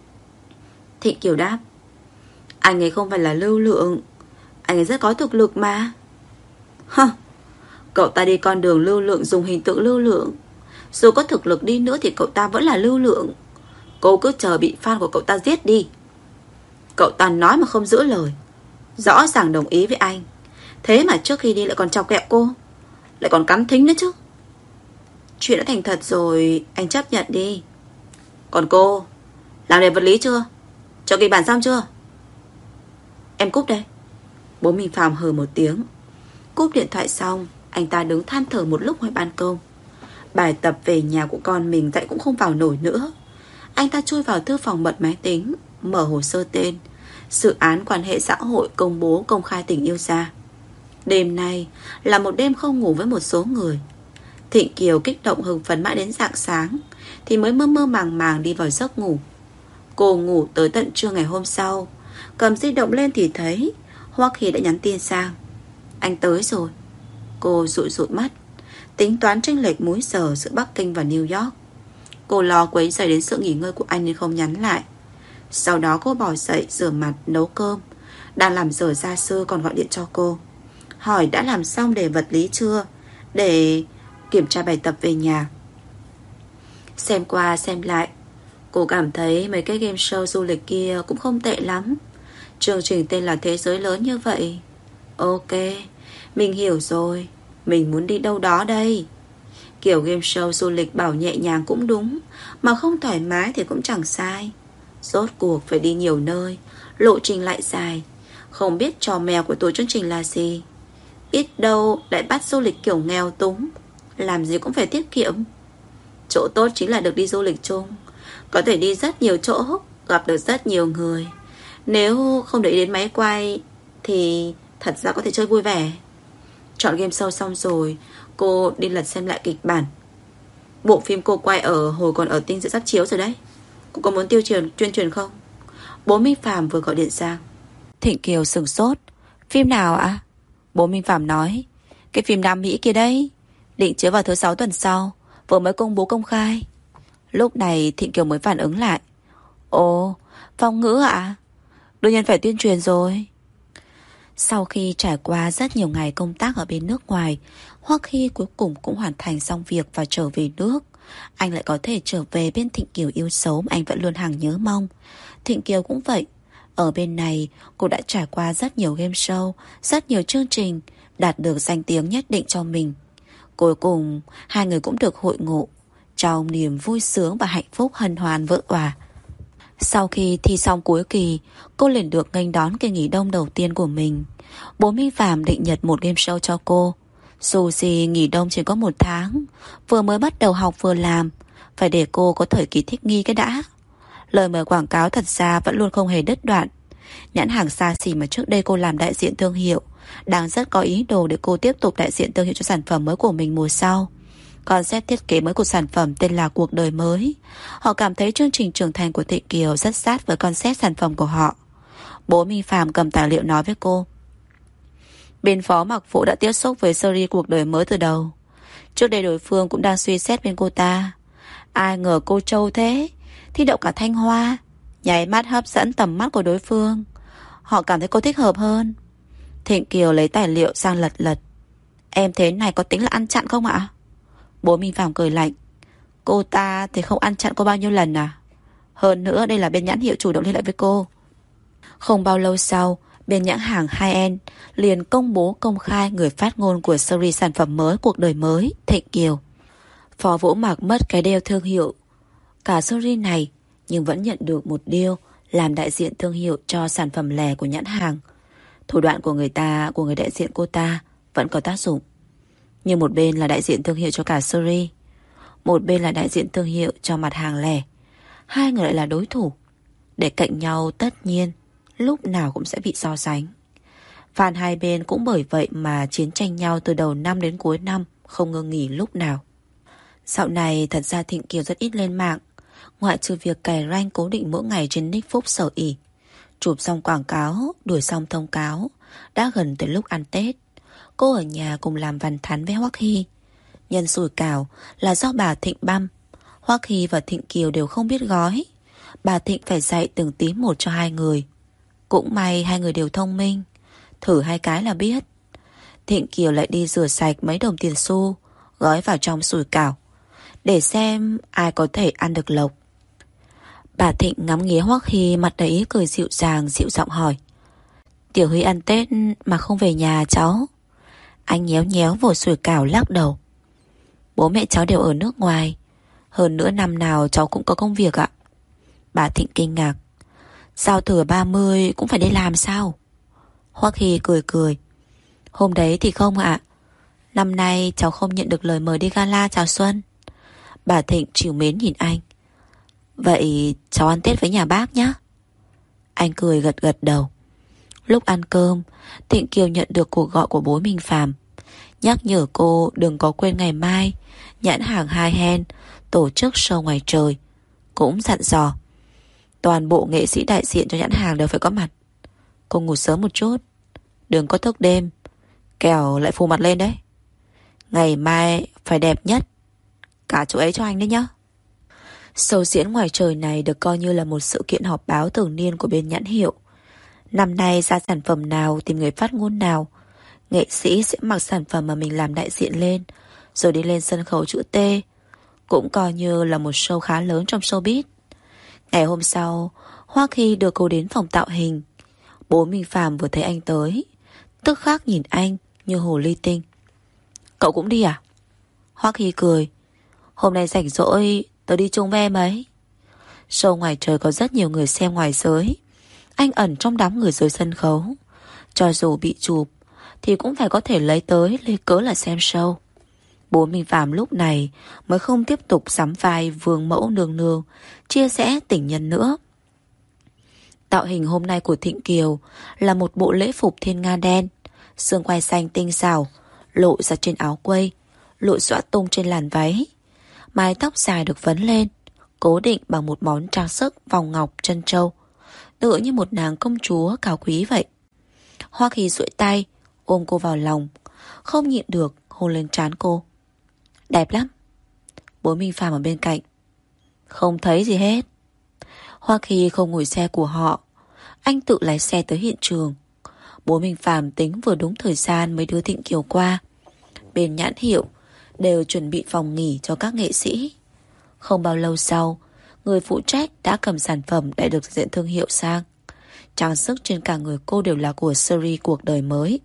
Thịnh Kiều đáp. Anh ấy không phải là Lưu Lượng, anh ấy rất có thực lực mà. Hơ, cậu ta đi con đường Lưu Lượng, dùng hình tượng Lưu Lượng. Dù có thực lực đi nữa thì cậu ta vẫn là Lưu Lượng. Cô cứ chờ bị fan của cậu ta giết đi. Cậu ta nói mà không giữ lời, rõ ràng đồng ý với anh, thế mà trước khi đi lại còn chọc ghẹo cô, lại còn cắn thính nữa chứ. Chuyện đã thành thật rồi, anh chấp nhận đi. Còn cô, làm đề vật lý chưa? Cho kịch bản xong chưa? Em cúp đây. Bố Minh Phạm hừ một tiếng. Cúp điện thoại xong, anh ta đứng than thở một lúc ngoài ban công. Bài tập về nhà của con mình dạy cũng không vào nổi nữa. Anh ta chui vào thư phòng bật máy tính, mở hồ sơ tên, dự án quan hệ xã hội công bố công khai tình yêu ra. Đêm nay là một đêm không ngủ với một số người. Thịnh Kiều kích động hưng phấn mãi đến rạng sáng thì mới mơ mơ màng màng đi vào giấc ngủ. Cô ngủ tới tận trưa ngày hôm sau, cầm di động lên thì thấy Hoắc Hy đã nhắn tin sang. Anh tới rồi. Cô dụi dụi mắt, tính toán chênh lệch múi giờ giữa Bắc Kinh và New York. Cô lo quấy rầy đến sự nghỉ ngơi của anh nên không nhắn lại. Sau đó cô bỏ dậy rửa mặt nấu cơm. Đang làm dở gia sư còn gọi điện cho cô, hỏi đã làm xong đề vật lý chưa, để kiểm tra bài tập về nhà. Xem qua xem lại, cô cảm thấy mấy cái game show du lịch kia cũng không tệ lắm. Chương trình tên là Thế Giới Lớn như vậy. Ok, mình hiểu rồi. Mình muốn đi đâu đó đây? Kiểu game show du lịch bảo nhẹ nhàng cũng đúng, mà không thoải mái thì cũng chẳng sai. Rốt cuộc phải đi nhiều nơi, lộ trình lại dài, không biết trò mèo của tổ chương trình là gì. Biết đâu lại bắt du lịch kiểu nghèo túng, làm gì cũng phải tiết kiệm. Chỗ tốt chính là được đi du lịch chung, có thể đi rất nhiều chỗ, gặp được rất nhiều người. Nếu không để ý đến máy quay thì thật ra có thể chơi vui vẻ. Chọn game show xong rồi, cô đi lật xem lại kịch bản. Bộ phim cô quay ở hồi còn ở Tinh sẽ sắp chiếu rồi đấy. Cô có muốn tiêu truyền tuyên truyền không? Bố Minh Phạm vừa gọi điện sang. Thịnh Kiều sửng sốt. Phim nào ạ? Bố Minh Phạm nói, cái phim Nam Mỹ kia đấy, định chiếu vào thứ sáu tuần sau, vừa mới công bố công khai. Lúc này Thịnh Kiều mới phản ứng lại. Ồ, Phong ngữ ạ? Đương nhiên phải tuyên truyền rồi. Sau khi trải qua rất nhiều ngày công tác ở bên nước ngoài, Hoắc Hy cuối cùng cũng hoàn thành xong việc và trở về nước. Anh lại có thể trở về bên Thịnh Kiều yêu dấu mà anh vẫn luôn hàng nhớ mong. Thịnh Kiều cũng vậy. Ở bên này, cô đã trải qua rất nhiều game show, rất nhiều chương trình, đạt được danh tiếng nhất định cho mình. Cuối cùng, hai người cũng được hội ngộ trong niềm vui sướng và hạnh phúc hân hoan vỡ òa. Sau khi thi xong cuối kỳ, cô liền được nghênh đón kỳ nghỉ đông đầu tiên của mình. Bố Minh Phạm định nhật một game show cho cô. Dù gì nghỉ đông chỉ có một tháng, vừa mới bắt đầu học vừa làm, phải để cô có thời kỳ thích nghi cái đã. Lời mời quảng cáo thật ra vẫn luôn không hề đứt đoạn. Nhãn hàng xa xỉ mà trước đây cô làm đại diện thương hiệu đang rất có ý đồ để cô tiếp tục đại diện thương hiệu cho sản phẩm mới của mình mùa sau. Concept thiết kế mới của sản phẩm tên là Cuộc Đời Mới. Họ cảm thấy chương trình trưởng thành của Thịnh Kiều rất sát với concept sản phẩm của họ. Bố Minh Phạm cầm tài liệu nói với cô. Bên phó Mạc Vũ đã tiếp xúc với series Cuộc Đời Mới từ đầu. Trước đây đối phương cũng đang suy xét bên cô ta. Ai ngờ cô trâu thế, thi đậu cả Thanh Hoa, nháy mắt hấp dẫn tầm mắt của đối phương. Họ cảm thấy cô thích hợp hơn. Thịnh Kiều lấy tài liệu sang lật lật. Em thế này có tính là ăn chặn không ạ? Bố Minh Phạm cười lạnh. Cô ta thì không ăn chặn cô bao nhiêu lần à? Hơn nữa đây là bên nhãn hiệu chủ động liên lạc với cô. Không bao lâu sau, bên nhãn hàng hai en liền công bố công khai người phát ngôn của series sản phẩm mới Cuộc Đời Mới, Thịnh Kiều. Phó Vũ mặc mất cái đeo thương hiệu cả series này, nhưng vẫn nhận được một deal làm đại diện thương hiệu cho sản phẩm lẻ của nhãn hàng. Thủ đoạn của người ta, của người đại diện cô ta vẫn có tác dụng. Nhưng một bên là đại diện thương hiệu cho cả series, một bên là đại diện thương hiệu cho mặt hàng lẻ. Hai người lại là đối thủ. Để cạnh nhau tất nhiên lúc nào cũng sẽ bị so sánh. Fan hai bên cũng bởi vậy mà chiến tranh nhau từ đầu năm đến cuối năm, không ngừng nghỉ lúc nào. Dạo này thật ra Thịnh Kiều rất ít lên mạng, ngoại trừ việc cày rank cố định mỗi ngày trên nick Phúc Sở ỉ. Chụp xong quảng cáo, đuổi xong thông cáo. Đã gần tới lúc ăn Tết, cô ở nhà cùng làm văn thắn với Hoắc Hy. Nhân sủi cảo là do bà Thịnh băm. Hoắc Hy và Thịnh Kiều đều không biết gói. Bà Thịnh phải dạy từng tí một cho hai người. Cũng may hai người đều thông minh, thử hai cái là biết. Thịnh Kiều lại đi rửa sạch mấy đồng tiền xu, gói vào trong sủi cảo, để xem ai có thể ăn được lộc. Bà Thịnh ngắm nghía Hoắc Hy, mặt đầy ý cười dịu dàng, dịu giọng hỏi. Tiểu Huy ăn Tết mà không về nhà cháu? Anh nhéo nhéo vội sủi cảo lắc đầu. Bố mẹ cháu đều ở nước ngoài, hơn nữa năm nào cháu cũng có công việc ạ. Bà Thịnh kinh ngạc. Giao thừa ba mươi cũng phải đi làm sao? Hoắc Hy cười cười. Hôm đấy thì không ạ. Năm nay cháu không nhận được lời mời đi gala chào xuân. Bà Thịnh trìu mến nhìn anh. Vậy cháu ăn Tết với nhà bác nhé. Anh cười gật gật đầu. Lúc ăn cơm, Thịnh Kiều nhận được cuộc gọi của bố Minh Phạm, nhắc nhở cô đừng có quên ngày mai nhãn hàng hai hen tổ chức show ngoài trời. Cũng dặn dò toàn bộ nghệ sĩ đại diện cho nhãn hàng đều phải có mặt. Cô ngủ sớm một chút, đừng có thức đêm, kẻo lại phù mặt lên đấy. Ngày mai phải đẹp nhất cả chỗ ấy cho anh đấy nhá. Show diễn ngoài trời này được coi như là một sự kiện họp báo thường niên của bên nhãn hiệu. Năm nay ra sản phẩm nào, tìm người phát ngôn nào, nghệ sĩ sẽ mặc sản phẩm mà mình làm đại diện lên, rồi đi lên sân khấu chữ T. Cũng coi như là một show khá lớn trong showbiz. Ngày hôm sau, Hoắc Hy đưa cô đến phòng tạo hình. Bố Minh Phạm vừa thấy anh tới, tức khắc nhìn anh như hồ ly tinh. Cậu cũng đi à? Hoắc Hy cười. Hôm nay rảnh rỗi, tớ đi chung với em ấy. Show ngoài trời có rất nhiều người xem ngoài giới. Anh ẩn trong đám người dưới sân khấu. Cho dù bị chụp thì cũng phải có thể lấy tới lấy cớ là xem show. Bố Minh Phạm lúc này mới không tiếp tục sắm vai vương mẫu nương nương, chia rẽ tình nhân nữa. Tạo hình hôm nay của Thịnh Kiều là một bộ lễ phục thiên nga đen, xương quai xanh tinh xảo lộ ra trên áo quây, lụa xõa tung trên làn váy. Mái tóc dài được vấn lên, cố định bằng một món trang sức vòng ngọc trân châu, tựa như một nàng công chúa cao quý vậy. Hoa Kỳ duỗi tay ôm cô vào lòng, không nhịn được hôn lên trán cô. Đẹp lắm. Bố Minh Phạm ở bên cạnh. Không thấy gì hết. Hoa Kỳ không ngồi xe của họ, anh tự lái xe tới hiện trường. Bố Minh Phạm tính vừa đúng thời gian mới đưa Thịnh Kiều qua. Bên nhãn hiệu đều chuẩn bị phòng nghỉ cho các nghệ sĩ. Không bao lâu sau, người phụ trách đã cầm sản phẩm đã được diện thương hiệu sang. Trang sức trên cả người cô đều là của series cuộc đời mới.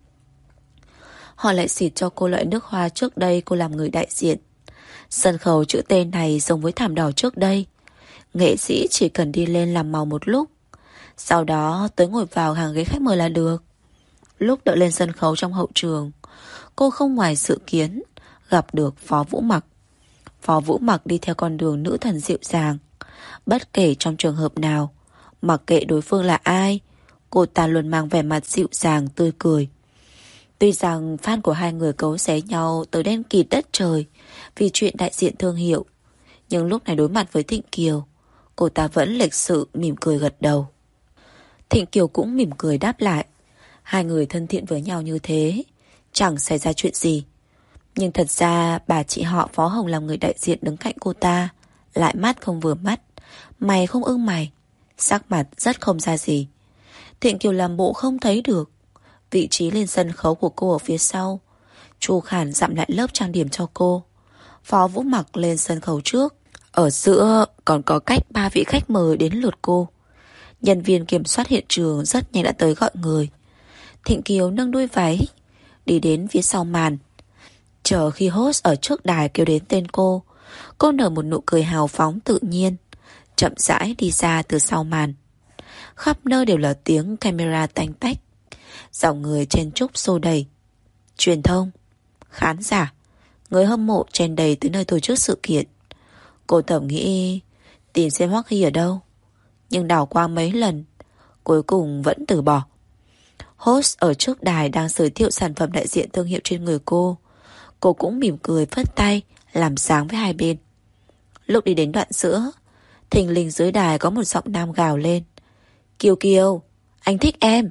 Họ lại xịt cho cô loại nước hoa trước đây cô làm người đại diện. Sân khấu chữ T này giống với thảm đỏ trước đây. Nghệ sĩ chỉ cần đi lên làm màu một lúc, sau đó tới ngồi vào hàng ghế khách mời là được. Lúc đợi lên sân khấu trong hậu trường, cô không ngoài dự kiến gặp được Phó Vũ Mặc. Phó Vũ Mặc đi theo con đường nữ thần dịu dàng. Bất kể trong trường hợp nào, mặc kệ đối phương là ai, cô ta luôn mang vẻ mặt dịu dàng tươi cười. Tuy rằng fan của hai người cấu xé nhau tới đen kịt đất trời vì chuyện đại diện thương hiệu, nhưng lúc này đối mặt với Thịnh Kiều, cô ta vẫn lịch sự mỉm cười gật đầu. Thịnh Kiều cũng mỉm cười đáp lại. Hai người thân thiện với nhau như thế, chẳng xảy ra chuyện gì. Nhưng thật ra bà chị họ Phó Hồng làm người đại diện đứng cạnh cô ta, lại mắt không vừa mắt, mày không ưng mày, sắc mặt rất không ra gì. Thịnh Kiều làm bộ không thấy được. Vị trí lên sân khấu của cô ở phía sau. Chu Khản dặm lại lớp trang điểm cho cô. Phó Vũ Mặc lên sân khấu trước. Ở giữa còn có cách ba vị khách mời đến lượt cô. Nhân viên kiểm soát hiện trường rất nhanh đã tới gọi người. Thịnh Kiều nâng đuôi váy đi đến phía sau màn. Chờ khi host ở trước đài kêu đến tên cô, cô nở một nụ cười hào phóng tự nhiên, chậm rãi đi ra từ sau màn. Khắp nơi đều là tiếng camera tanh tách, dòng người chen chúc xô đầy. Truyền thông, khán giả, người hâm mộ chen đầy tới nơi tổ chức sự kiện. Cô thầm nghĩ tìm xem Hoắc Hy ở đâu, nhưng đảo qua mấy lần, cuối cùng vẫn từ bỏ. Host ở trước đài đang giới thiệu sản phẩm đại diện thương hiệu trên người cô. Cô cũng mỉm cười phất tay làm sáng với hai bên. Lúc đi đến đoạn giữa, thình lình dưới đài có một giọng nam gào lên. Kiều Kiều, anh thích em.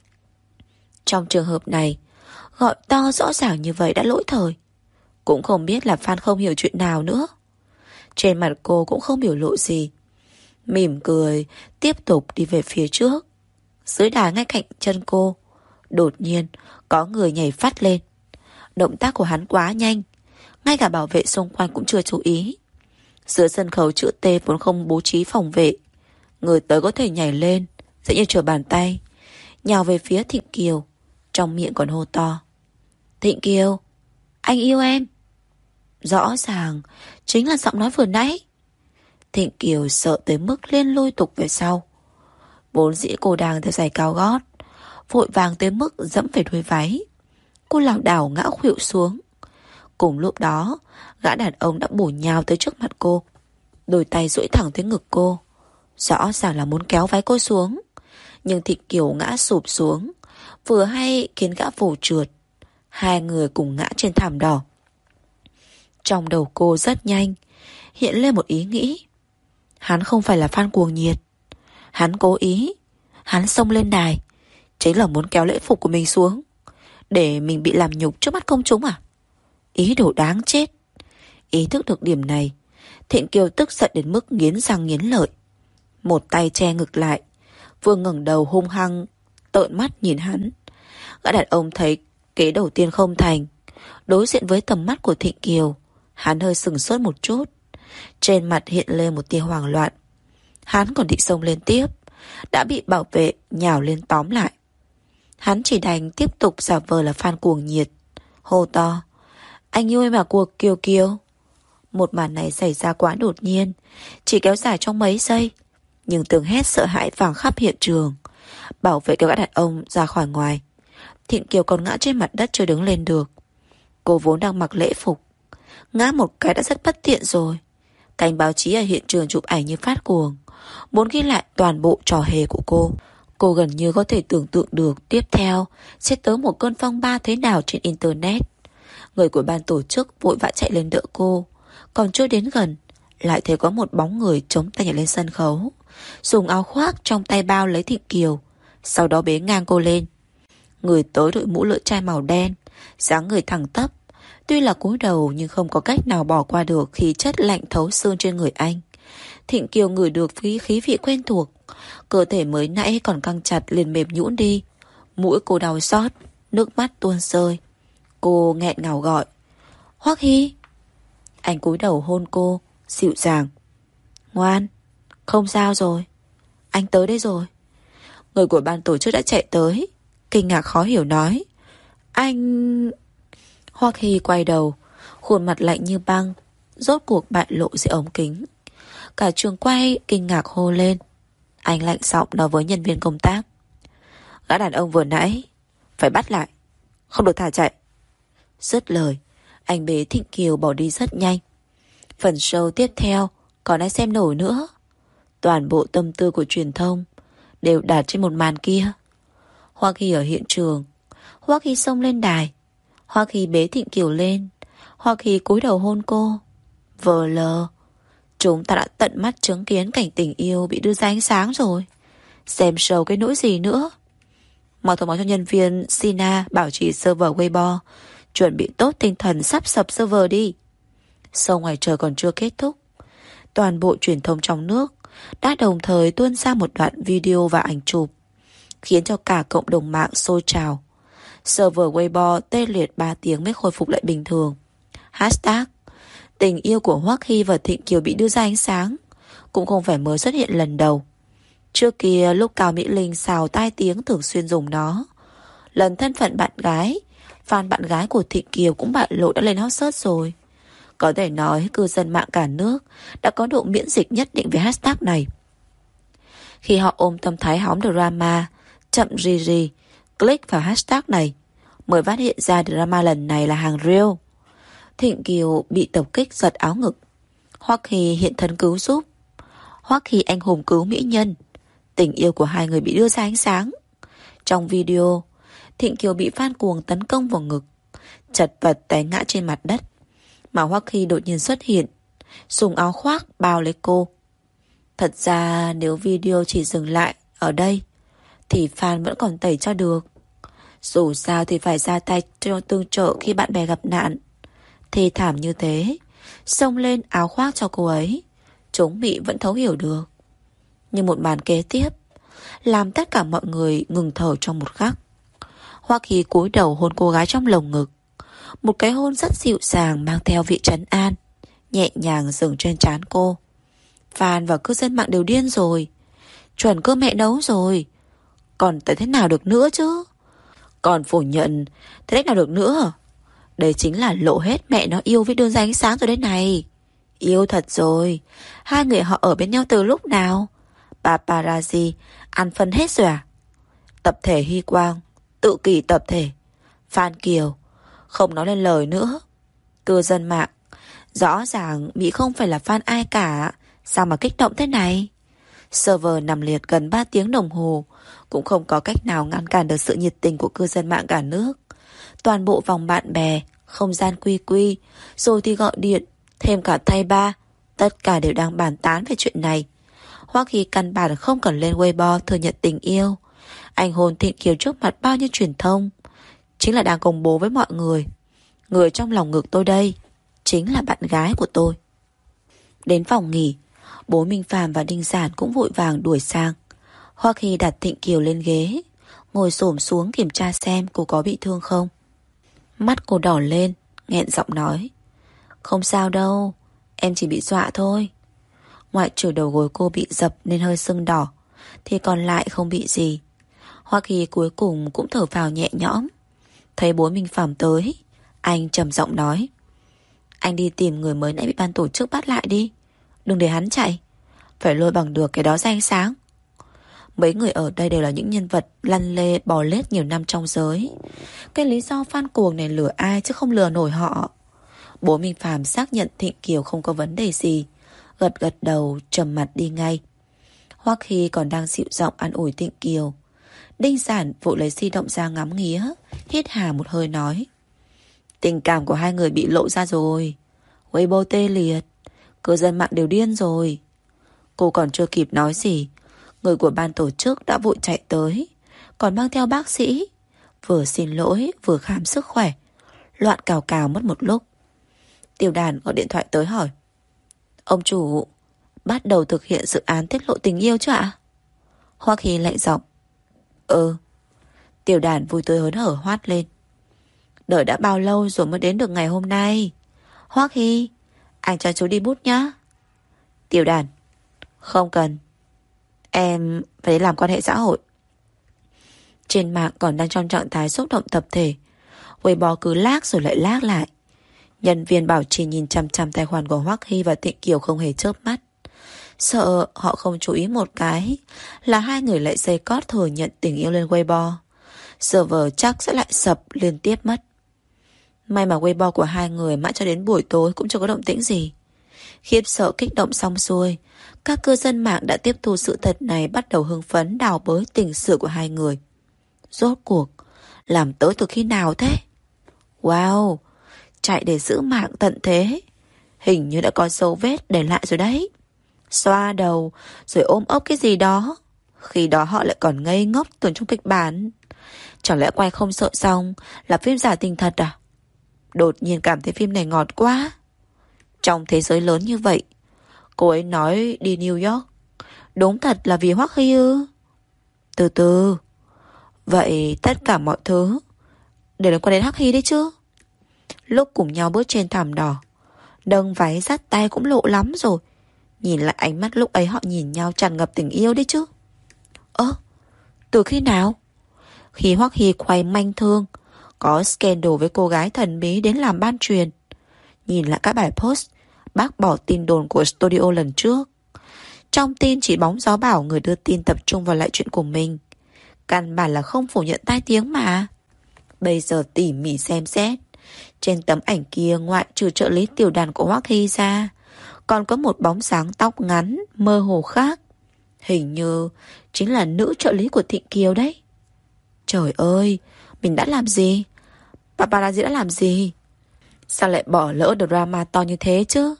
Trong trường hợp này, gọi to rõ ràng như vậy đã lỗi thời. Cũng không biết là fan không hiểu chuyện nào nữa. Trên mặt cô cũng không biểu lộ gì, mỉm cười tiếp tục đi về phía trước. Dưới đài ngay cạnh chân cô, đột nhiên có người nhảy phát lên. Động tác của hắn quá nhanh, ngay cả bảo vệ xung quanh cũng chưa chú ý. Giữa sân khấu chữ T vốn không bố trí phòng vệ, người tới có thể nhảy lên dễ như trở bàn tay, nhào về phía Thịnh Kiều, trong miệng còn hô to. Thịnh Kiều, anh yêu em. Rõ ràng chính là giọng nói vừa nãy. Thịnh Kiều sợ tới mức liên lôi tục về sau. Vốn dĩ cô đang theo giày cao gót, vội vàng tới mức dẫm về đuôi váy. Cô lảo đảo ngã khuỵu xuống. Cùng lúc đó, gã đàn ông đã bổ nhào tới trước mặt cô, đôi tay duỗi thẳng tới ngực cô, rõ ràng là muốn kéo váy cô xuống. Nhưng Thịnh Kiều ngã sụp xuống, vừa hay khiến gã vồ trượt. Hai người cùng ngã trên thảm đỏ. Trong đầu cô rất nhanh hiện lên một ý nghĩ. Hắn không phải là fan cuồng nhiệt. Hắn cố ý, hắn xông lên đài chính là muốn kéo lễ phục của mình xuống, để mình bị làm nhục trước mắt công chúng à? Ý đồ đáng chết. Ý thức được điểm này, Thịnh Kiều tức giận đến mức nghiến răng nghiến lợi. Một tay che ngực lại, vừa ngẩng đầu hung hăng trợn mắt nhìn hắn. Gã đàn ông thấy kế đầu tiên không thành, đối diện với tầm mắt của Thịnh Kiều, hắn hơi sừng sốt một chút, trên mặt hiện lên một tia hoảng loạn. Hắn còn định xông lên tiếp, đã bị bảo vệ nhào lên tóm lại. Hắn chỉ đành tiếp tục giả vờ là fan cuồng nhiệt, hô to. Anh yêu em à cuộc Kiều Kiều. Một màn này xảy ra quá đột nhiên, chỉ kéo dài trong mấy giây, nhưng tiếng hét sợ hãi vang khắp hiện trường. Bảo vệ kéo gã đàn ông ra khỏi ngoài. Thịnh Kiều còn ngã trên mặt đất chưa đứng lên được. Cô vốn đang mặc lễ phục, ngã một cái đã rất bất tiện rồi. Cánh báo chí ở hiện trường chụp ảnh như phát cuồng, muốn ghi lại toàn bộ trò hề của cô. Cô gần như có thể tưởng tượng được tiếp theo sẽ tới một cơn phong ba thế nào trên internet. Người của ban tổ chức vội vã chạy lên đỡ cô. Còn chưa đến gần, lại thấy có một bóng người chống tay nhảy lên sân khấu, dùng áo khoác trong tay bao lấy Thịnh Kiều, sau đó bế ngang cô lên. Người tới đội mũ lưỡi chai màu đen, dáng người thẳng tắp, tuy là cúi đầu nhưng không có cách nào bỏ qua được khí chất lạnh thấu xương trên người anh. Thịnh Kiều ngửi được khí khí vị quen thuộc, cơ thể mới nãy còn căng chặt liền mềm nhũn đi. Mũi cô đau xót, nước mắt tuôn rơi. Cô nghẹn ngào gọi: Hoắc Hy. Anh cúi đầu hôn cô, dịu dàng: Ngoan, không sao rồi, anh tới đây rồi. Người của ban tổ chức đã chạy tới, kinh ngạc khó hiểu nói: Anh... Hoắc Hy quay đầu, khuôn mặt lạnh như băng, rốt cuộc bại lộ dưới ống kính. Cả trường quay kinh ngạc hô lên. Anh lạnh giọng nói với nhân viên công tác: Gã đàn ông vừa nãy phải bắt lại, không được thả chạy. Dứt lời, anh bế Thịnh Kiều bỏ đi rất nhanh. Phần show tiếp theo còn ai xem nổi nữa. Toàn bộ tâm tư của truyền thông đều đặt trên một màn kia. Hoắc Hy ở hiện trường, Hoắc Hy xông lên đài, Hoắc Hy bế Thịnh Kiều lên, Hoắc Hy cúi đầu hôn cô. Vờ lờ, chúng ta đã tận mắt chứng kiến cảnh tình yêu bị đưa ra ánh sáng rồi. Xem show cái nỗi gì nữa. Mau thông báo cho nhân viên Sina bảo trì server Weibo chuẩn bị tốt tinh thần sắp sập server đi. Show ngoài trời còn chưa kết thúc, toàn bộ truyền thông trong nước đã đồng thời tuôn ra một đoạn video và ảnh chụp, khiến cho cả cộng đồng mạng sôi trào. Server Weibo tê liệt ba tiếng mới khôi phục lại bình thường. Hashtag tình yêu của Hoắc Hy và Thịnh Kiều bị đưa ra ánh sáng cũng không phải mới xuất hiện lần đầu. Trước kia lúc Cao Mỹ Linh xào tai tiếng thường xuyên dùng nó. Lần thân phận bạn gái, fan bạn gái của Thịnh Kiều cũng bại lộ đã lên hot search rồi. Có thể nói cư dân mạng cả nước đã có độ miễn dịch nhất định với hashtag này. Khi họ ôm tâm thái hóng drama, chậm rì rì, click vào hashtag này, mới phát hiện ra drama lần này là hàng real. Thịnh Kiều bị tập kích giật áo ngực, Hoắc Hy hiện thân cứu giúp, Hoắc Hy anh hùng cứu mỹ nhân. Tình yêu của hai người bị đưa ra ánh sáng. Trong video, Thịnh Kiều bị fan cuồng tấn công vào ngực, chật vật té ngã trên mặt đất, mà Hoắc Hy đột nhiên xuất hiện, dùng áo khoác bao lấy cô. Thật ra nếu video chỉ dừng lại ở đây thì fan vẫn còn tẩy cho được. Dù sao thì phải ra tay cho tương trợ khi bạn bè gặp nạn. Thê thảm như thế, xông lên áo khoác cho cô ấy, chúng bị vẫn thấu hiểu được. Nhưng một màn kế tiếp làm tất cả mọi người ngừng thở trong một khắc. Hoắc Hy cúi đầu hôn cô gái trong lồng ngực, một cái hôn rất dịu dàng mang theo vị trấn an, nhẹ nhàng dừng trên trán cô. Fan và cư dân mạng đều điên rồi. Chuẩn cơm mẹ nấu rồi, còn tới thế nào được nữa chứ. Còn phủ nhận thế cách nào được nữa. Đây chính là lộ hết mẹ nó yêu với đơn ra ánh sáng rồi đấy này. Yêu thật rồi. Hai người họ ở bên nhau từ lúc nào? Paparazzi ăn phân hết rồi à? Tập thể Hy Quang, tự kỷ tập thể, Phan Kiều, không nói lên lời nữa. Cư dân mạng, rõ ràng Mỹ không phải là fan ai cả, sao mà kích động thế này? Server nằm liệt gần ba tiếng đồng hồ, cũng không có cách nào ngăn cản được sự nhiệt tình của cư dân mạng cả nước. Toàn bộ vòng bạn bè, không gian quy quy, rồi thì gọi điện, thêm cả thay ba, tất cả đều đang bàn tán về chuyện này. Hoắc Hy căn bản không cần lên Weibo thừa nhận tình yêu. Anh hôn Thịnh Kiều trước mặt bao nhiêu truyền thông, chính là đang công bố với mọi người: người trong lòng ngực tôi đây chính là bạn gái của tôi. Đến phòng nghỉ, bố Minh Phàm và Đinh Giản cũng vội vàng đuổi sang. Hoắc Hy đặt Thịnh Kiều lên ghế, ngồi xổm xuống kiểm tra xem cô có bị thương không. Mắt cô đỏ lên, nghẹn giọng nói: Không sao đâu, em chỉ bị dọa thôi. Ngoại trừ đầu gối cô bị dập nên hơi sưng đỏ, thì còn lại không bị gì. Hoắc Hy cuối cùng cũng thở phào nhẹ nhõm. Thấy bố Minh Phàm tới, anh trầm giọng nói: Anh đi tìm người mới nãy bị ban tổ chức bắt lại đi. Đừng để hắn chạy. Phải lôi bằng được cái đó ra ánh sáng. Mấy người ở đây đều là những nhân vật lăn lê bò lết nhiều năm trong giới. Cái lý do fan cuồng này lừa ai chứ không lừa nổi họ. Bố Minh Phàm xác nhận Thịnh Kiều không có vấn đề gì, gật gật đầu trầm mặt đi ngay. Hoắc Hy còn đang dịu giọng an ủi Thịnh Kiều. Đinh Giản vội lấy di động ra ngắm nghía, hít hà một hơi nói: tình cảm của hai người bị lộ ra rồi. Weibo tê liệt, cư dân mạng đều điên rồi. Cô còn chưa kịp nói gì, người của ban tổ chức đã vội chạy tới, còn mang theo bác sĩ, vừa xin lỗi vừa khám sức khỏe. Loạn cào cào mất một lúc. Tiểu Đàn gọi điện thoại tới hỏi: ông chủ, bắt đầu thực hiện dự án tiết lộ tình yêu chưa ạ? Hoắc Hy lạnh giọng: Ừ. Tiểu Đàn vui tươi hớn hở hoát lên: đợi đã bao lâu rồi mới đến được ngày hôm nay. Hoắc Hy, anh cho chú đi bút nhá. Tiểu Đàn: không cần, em phải làm quan hệ xã hội. Trên mạng còn đang trong trạng thái xúc động tập thể. Weibo cứ lag rồi lại lag lại. Nhân viên bảo trì nhìn chằm chằm tài khoản của Hoắc Hy và Thịnh Kiều không hề chớp mắt. Sợ họ không chú ý một cái là hai người lại dây cót thừa nhận tình yêu lên Weibo. Server chắc sẽ lại sập liên tiếp mất. May mà Weibo của hai người mãi cho đến buổi tối cũng chưa có động tĩnh gì. Khiếp sợ kích động xong xuôi, các cư dân mạng đã tiếp thu sự thật này, bắt đầu hưng phấn đào bới tình sự của hai người. Rốt cuộc làm tới từ khi nào thế? Wow, chạy để giữ mạng tận thế, hình như đã có dấu vết để lại rồi đấy. Xoa đầu rồi ôm ốc cái gì đó. Khi đó họ lại còn ngây ngốc tưởng trong kịch bản. Chẳng lẽ quay không sợ xong là phim giả tình thật à? Đột nhiên cảm thấy phim này ngọt quá. Trong thế giới lớn như vậy, cô ấy nói đi New York, đúng thật là vì Hoắc Hy ư? Từ từ, vậy tất cả mọi thứ đều liên quan đến Hoắc Hy đấy chứ? Lúc cùng nhau bước trên thảm đỏ, nâng váy dắt tay cũng lộ lắm rồi. Nhìn lại ánh mắt lúc ấy họ nhìn nhau tràn ngập tình yêu đấy chứ. Ơ, từ khi nào? Khi Hoắc Hy quay manh thương, có scandal với cô gái thần bí đến làm ban truyền. Nhìn lại các bài post bác bỏ tin đồn của studio lần trước. Trong tin chỉ bóng gió bảo người đưa tin tập trung vào lại chuyện của mình. Căn bản là không phủ nhận tai tiếng mà. Bây giờ tỉ mỉ xem xét, trên tấm ảnh kia ngoại trừ trợ lý Tiểu Đàn của Hoắc Hy ra, còn có một bóng dáng tóc ngắn mơ hồ khác. Hình như chính là nữ trợ lý của Thịnh Kiều đấy. Trời ơi, mình đã làm gì? Paparazzi đã làm gì? Sao lại bỏ lỡ drama to như thế chứ?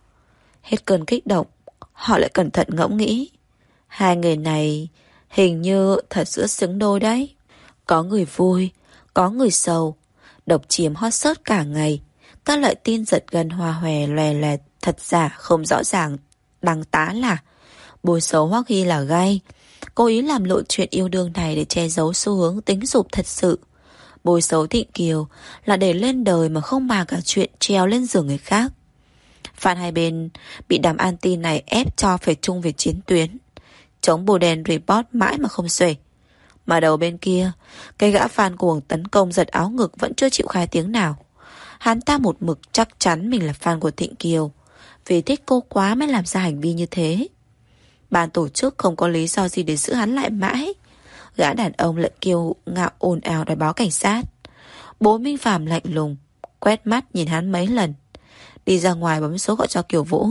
Hết cơn kích động, họ lại cẩn thận ngẫm nghĩ. Hai người này hình như thật sự xứng đôi đấy. Có người vui, có người sầu. Độc chiếm hot search cả ngày. Các loại tin giật gân hoa hòe lòe loẹt, thật giả không rõ ràng đăng tá là bôi xấu Hoắc Hy là gay, cố ý làm lộ chuyện yêu đương này để che giấu xu hướng tính dục thật sự. Bôi xấu Thịnh Kiều là để lên đời mà không màng cả chuyện treo lên giường người khác. Fan hai bên bị đám anti này ép cho phải chung về chiến tuyến, chống bồ đèn report mãi mà không xuể. Mà đầu bên kia, cái gã fan cuồng tấn công giật áo ngực vẫn chưa chịu khai tiếng nào. Hắn ta một mực chắc chắn mình là fan của Thịnh Kiều, vì thích cô quá mới làm ra hành vi như thế. Ban tổ chức không có lý do gì để giữ hắn lại mãi. Gã đàn ông lại kiêu ngạo ồn ào đòi báo cảnh sát. Bố Minh Phàm lạnh lùng quét mắt nhìn hắn mấy lần, đi ra ngoài bấm số gọi cho Kiều Vũ.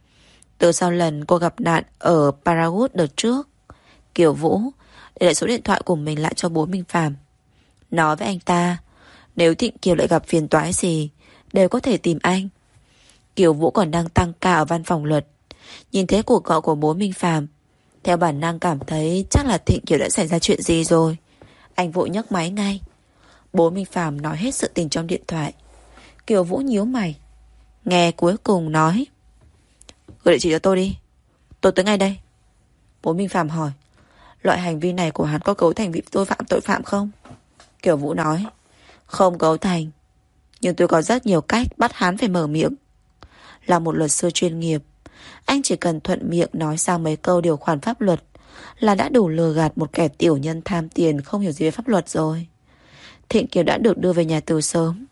Từ sau lần cô gặp nạn ở Paraguay đợt trước, Kiều Vũ để lại số điện thoại của mình lại cho bố Minh Phàm, nói với anh ta nếu Thịnh Kiều lại gặp phiền toái gì đều có thể tìm anh. Kiều Vũ còn đang tăng ca ở văn phòng luật, nhìn thấy cuộc gọi của bố Minh Phàm, theo bản năng cảm thấy chắc là Thịnh Kiều đã xảy ra chuyện gì rồi. Anh vội nhấc máy ngay. Bố Minh Phàm nói hết sự tình trong điện thoại. Kiều Vũ nhíu mày, nghe cuối cùng nói: gửi địa chỉ cho tôi đi, tôi tới ngay đây. Bố Minh Phàm hỏi: loại hành vi này của hắn có cấu thành vị tội phạm tội phạm không? Kiều Vũ nói: không cấu thành, nhưng tôi có rất nhiều cách bắt hắn phải mở miệng. Là một luật sư chuyên nghiệp, anh chỉ cần thuận miệng nói sang mấy câu điều khoản pháp luật là đã đủ lừa gạt một kẻ tiểu nhân tham tiền không hiểu gì về pháp luật rồi. Thịnh Kiều đã được đưa về nhà tù sớm,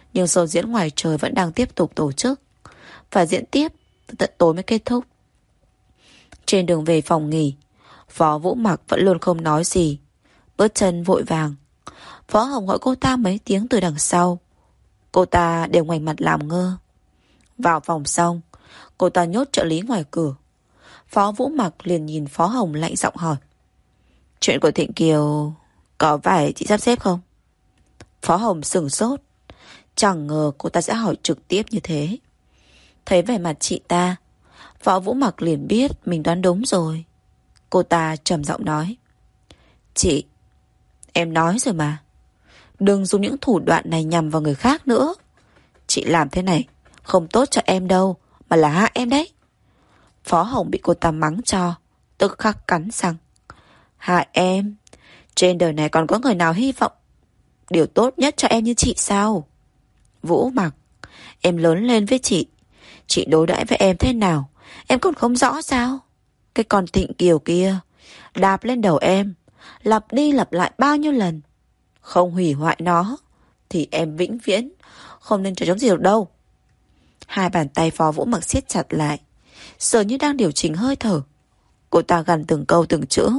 Nhưng show diễn ngoài trời vẫn đang tiếp tục tổ chức, và diễn tiếp tận tối mới kết thúc. Trên đường về phòng nghỉ, Phó Vũ Mặc vẫn luôn không nói gì, bước chân vội vàng. Phó Hồng gọi cô ta mấy tiếng từ đằng sau. Cô ta đều ngoảnh mặt làm ngơ. Vào phòng xong, cô ta nhốt trợ lý ngoài cửa. Phó Vũ Mặc liền nhìn Phó Hồng lạnh giọng hỏi: Chuyện của Thịnh Kiều có phải chị sắp xếp không? Phó Hồng sửng sốt, chẳng ngờ cô ta sẽ hỏi trực tiếp như thế. Thấy vẻ mặt chị ta, Phó Vũ Mặc liền biết mình đoán đúng rồi. Cô ta trầm giọng nói: Chị, em nói rồi mà, đừng dùng những thủ đoạn này nhằm vào người khác nữa. Chị làm thế này không tốt cho em đâu, mà là hại em đấy. Phó Hồng bị cô ta mắng cho, tức khắc cắn răng: Hại em? Trên đời này còn có người nào hy vọng điều tốt nhất cho em như chị sao? Vũ Mặc, em lớn lên với chị, chị đối đãi với em thế nào em còn không rõ sao? Cái con Thịnh Kiều kia đạp lên đầu em, lặp đi lặp lại bao nhiêu lần. Không hủy hoại nó thì em vĩnh viễn không nên trở chống gì được đâu. Hai bàn tay Phó Vũ Mặc siết chặt lại, giờ như đang điều chỉnh hơi thở. Cô ta gằn từng câu từng chữ: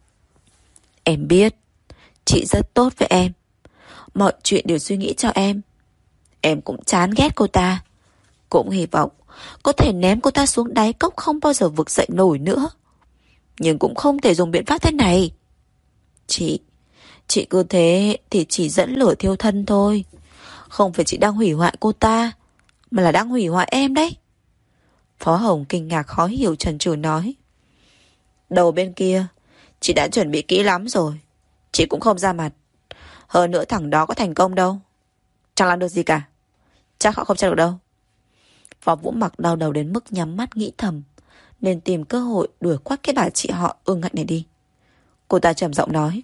Em biết chị rất tốt với em, mọi chuyện đều suy nghĩ cho em. Em cũng chán ghét cô ta, cũng hy vọng có thể ném cô ta xuống đáy cốc không bao giờ vực dậy nổi nữa. Nhưng cũng không thể dùng biện pháp thế này. Chị, chị cứ thế thì chỉ dẫn lửa thiêu thân thôi. Không phải chị đang hủy hoại cô ta, mà là đang hủy hoại em đấy. Phó Hồng kinh ngạc khó hiểu chần chừ nói: Đầu bên kia chị đã chuẩn bị kỹ lắm rồi, chị cũng không ra mặt. Hơn nữa thằng đó có thành công đâu, chẳng làm được gì cả. Chắc họ không tra được đâu. Phó Vũ Mặc đau đầu đến mức nhắm mắt nghĩ thầm nên tìm cơ hội đuổi quát cái bà chị họ ương ngạnh này đi. Cô ta trầm giọng nói: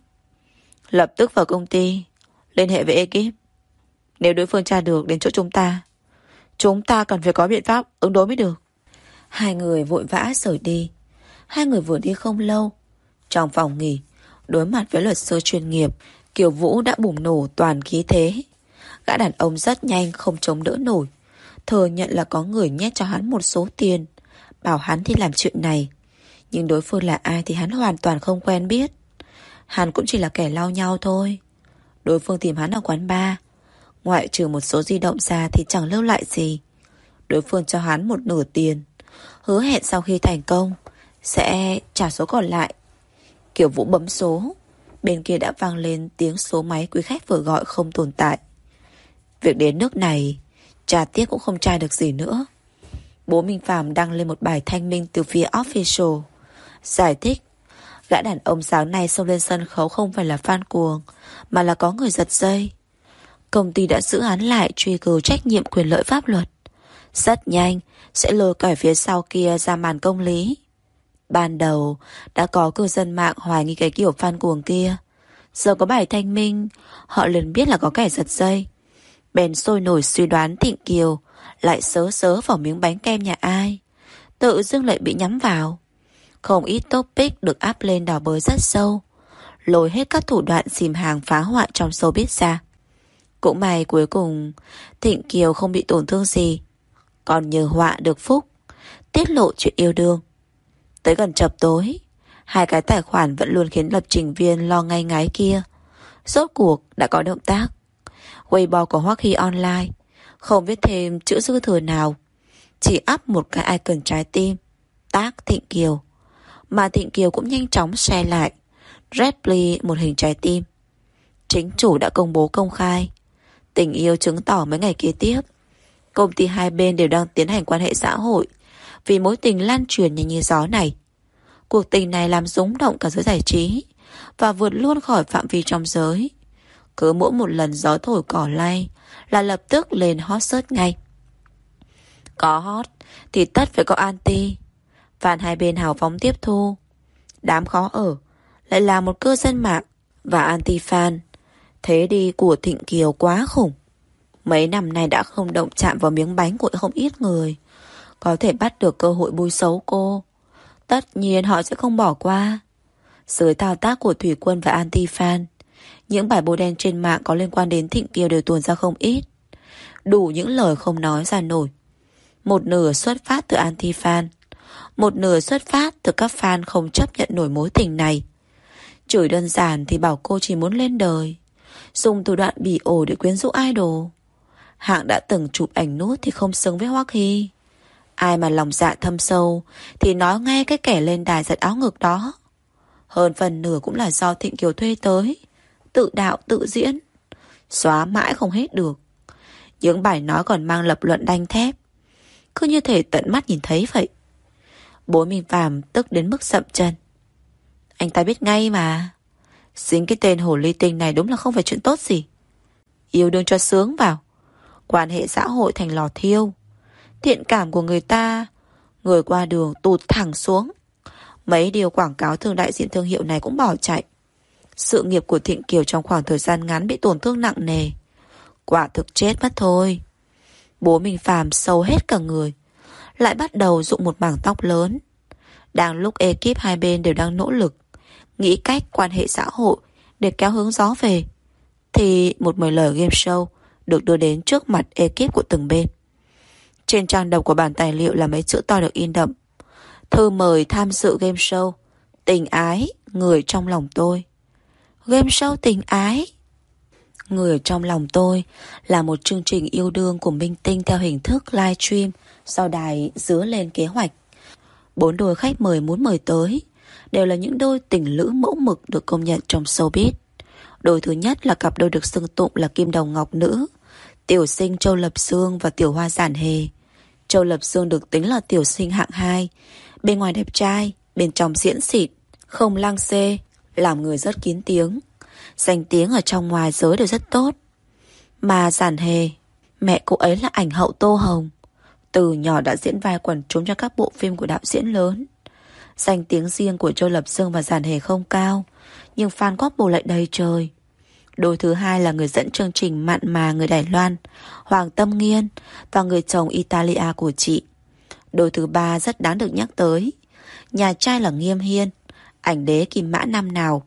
Lập tức vào công ty liên hệ với ekip. Nếu đối phương tra được đến chỗ chúng ta, chúng ta cần phải có biện pháp ứng đối mới được. Hai người vội vã rời đi. Hai người vừa đi không lâu, trong phòng nghỉ, đối mặt với luật sư chuyên nghiệp, Kiều Vũ đã bùng nổ toàn khí thế. Gã đàn ông rất nhanh không chống đỡ nổi, thừa nhận là có người nhét cho hắn một số tiền, bảo hắn đi làm chuyện này. Nhưng đối phương là ai thì hắn hoàn toàn không quen biết. Hắn cũng chỉ là kẻ lau nhau thôi. Đối phương tìm hắn ở quán bar, ngoại trừ một số di động ra thì chẳng lưu lại gì. Đối phương cho hắn một nửa tiền, hứa hẹn sau khi thành công sẽ trả số còn lại. Kiều Vũ bấm số, bên kia đã vang lên tiếng số máy quý khách vừa gọi không tồn tại. Việc đến nước này, tra tiếp cũng không tra được gì nữa. Bố Minh Phạm đăng lên một bài thanh minh từ phía official, giải thích gã đàn ông sáng nay xông lên sân khấu không phải là fan cuồng, mà là có người giật dây. Công ty đã giữ hắn lại truy cứu trách nhiệm quyền lợi pháp luật. Rất nhanh sẽ lôi cả phía sau kia ra màn công lý. Ban đầu đã có cư dân mạng hoài nghi cái kiểu fan cuồng kia. Giờ có bài thanh minh, họ liền biết là có kẻ giật dây. Bèn sôi nổi suy đoán Thịnh Kiều lại sớ sớ vào miếng bánh kem nhà ai, tự dưng lại bị nhắm vào. Không ít topic được áp lên đào bới rất sâu, lôi hết các thủ đoạn xìm hàng phá hoại trong showbiz ra. Cũng may cuối cùng Thịnh Kiều không bị tổn thương gì, còn nhờ họa được phúc, tiết lộ chuyện yêu đương. Tới gần chập tối, hai cái tài khoản vẫn luôn khiến lập trình viên lo ngay ngái kia rốt cuộc đã có động tác. Weibo của Hoắc Hy Online không viết thêm chữ dư thừa nào, chỉ up một cái icon trái tim tag Thịnh Kiều, mà Thịnh Kiều cũng nhanh chóng share lại reply một hình trái tim. Chính chủ đã công bố công khai tình yêu, chứng tỏ mấy ngày kế tiếp công ty hai bên đều đang tiến hành quan hệ xã hội vì mối tình lan truyền nhanh như gió này. Cuộc tình này làm rúng động cả giới giải trí và vượt luôn khỏi phạm vi trong giới. Cứ mỗi một lần gió thổi cỏ lay là lập tức lên hot search ngay. Có hot thì tất phải có anti. Fan hai bên hào phóng tiếp thu. Đám khó ở lại là một cư dân mạng và anti fan. Thế đi của Thịnh Kiều quá khủng. Mấy năm nay đã không động chạm vào miếng bánh của không ít người, có thể bắt được cơ hội bôi xấu cô. Tất nhiên họ sẽ không bỏ qua. Dưới thao tác của Thủy Quân và anti fan, những bài bôi đen trên mạng có liên quan đến Thịnh Kiều đều tuồn ra không ít. Đủ những lời không nói ra nổi. Một nửa xuất phát từ anti-fan, một nửa xuất phát từ các fan không chấp nhận nổi mối tình này. Chửi đơn giản thì bảo cô chỉ muốn lên đời, dùng thủ đoạn bỉ ổi để quyến rũ idol. Hạng đã từng chụp ảnh nút thì không xứng với Hoắc Hy. Ai mà lòng dạ thâm sâu thì nói ngay cái kẻ lên đài giật áo ngực đó. Hơn phần nửa cũng là do Thịnh Kiều thuê tới, tự đạo tự diễn, xóa mãi không hết được. Những bài nói còn mang lập luận đanh thép, cứ như thể tận mắt nhìn thấy vậy. Bố Minh Phàm tức đến mức sậm chân. Anh ta biết ngay mà, dính cái tên hồ ly tinh này đúng là không phải chuyện tốt gì. Yêu đương cho sướng vào, quan hệ xã hội thành lò thiêu, thiện cảm của người ta, người qua đường tụt thẳng xuống. Mấy điều quảng cáo thường đại diện thương hiệu này cũng bỏ chạy. Sự nghiệp của Thịnh Kiều trong khoảng thời gian ngắn bị tổn thương nặng nề. Quả thực chết mất thôi. Bố Minh Phàm sâu hết cả người, lại bắt đầu rụng một mảng tóc lớn. Đang lúc ekip hai bên đều đang nỗ lực nghĩ cách quan hệ xã hội để kéo hướng gió về, thì một mời lời game show được đưa đến trước mặt ekip của từng bên. Trên trang đầu của bản tài liệu là mấy chữ to được in đậm: thư mời tham dự game show Tình Ái Người Trong Lòng Tôi. Game show Tình Ái Người Trong Lòng Tôi là một chương trình yêu đương của minh tinh theo hình thức live stream do đài dứa lên kế hoạch. Bốn đôi khách mời muốn mời tới đều là những đôi tình lữ mẫu mực được công nhận trong showbiz. Đôi thứ nhất là cặp đôi được xưng tụng là kim đồng ngọc nữ, tiểu sinh Châu Lập Xương và tiểu hoa Giản Hề. Châu Lập Xương được tính là tiểu sinh hạng hai, bên ngoài đẹp trai, bên trong diễn xịn, không lang xê, làm người rất kín tiếng. Danh tiếng ở trong ngoài giới đều rất tốt. Mà Giản Hề, mẹ cô ấy là ảnh hậu Tô Hồng, từ nhỏ đã diễn vai quần chúng cho các bộ phim của đạo diễn lớn. Danh tiếng riêng của Châu Lập Xương và Giản Hề không cao, nhưng fan góp bù lại đầy trời. Đôi thứ hai là người dẫn chương trình mặn mà người Đài Loan, Hoàng Tâm Nghiên, và người chồng Italia của chị. Đôi thứ ba rất đáng được nhắc tới. Nhà trai là Nghiêm Hiên, ảnh đế Kim Mã năm nào.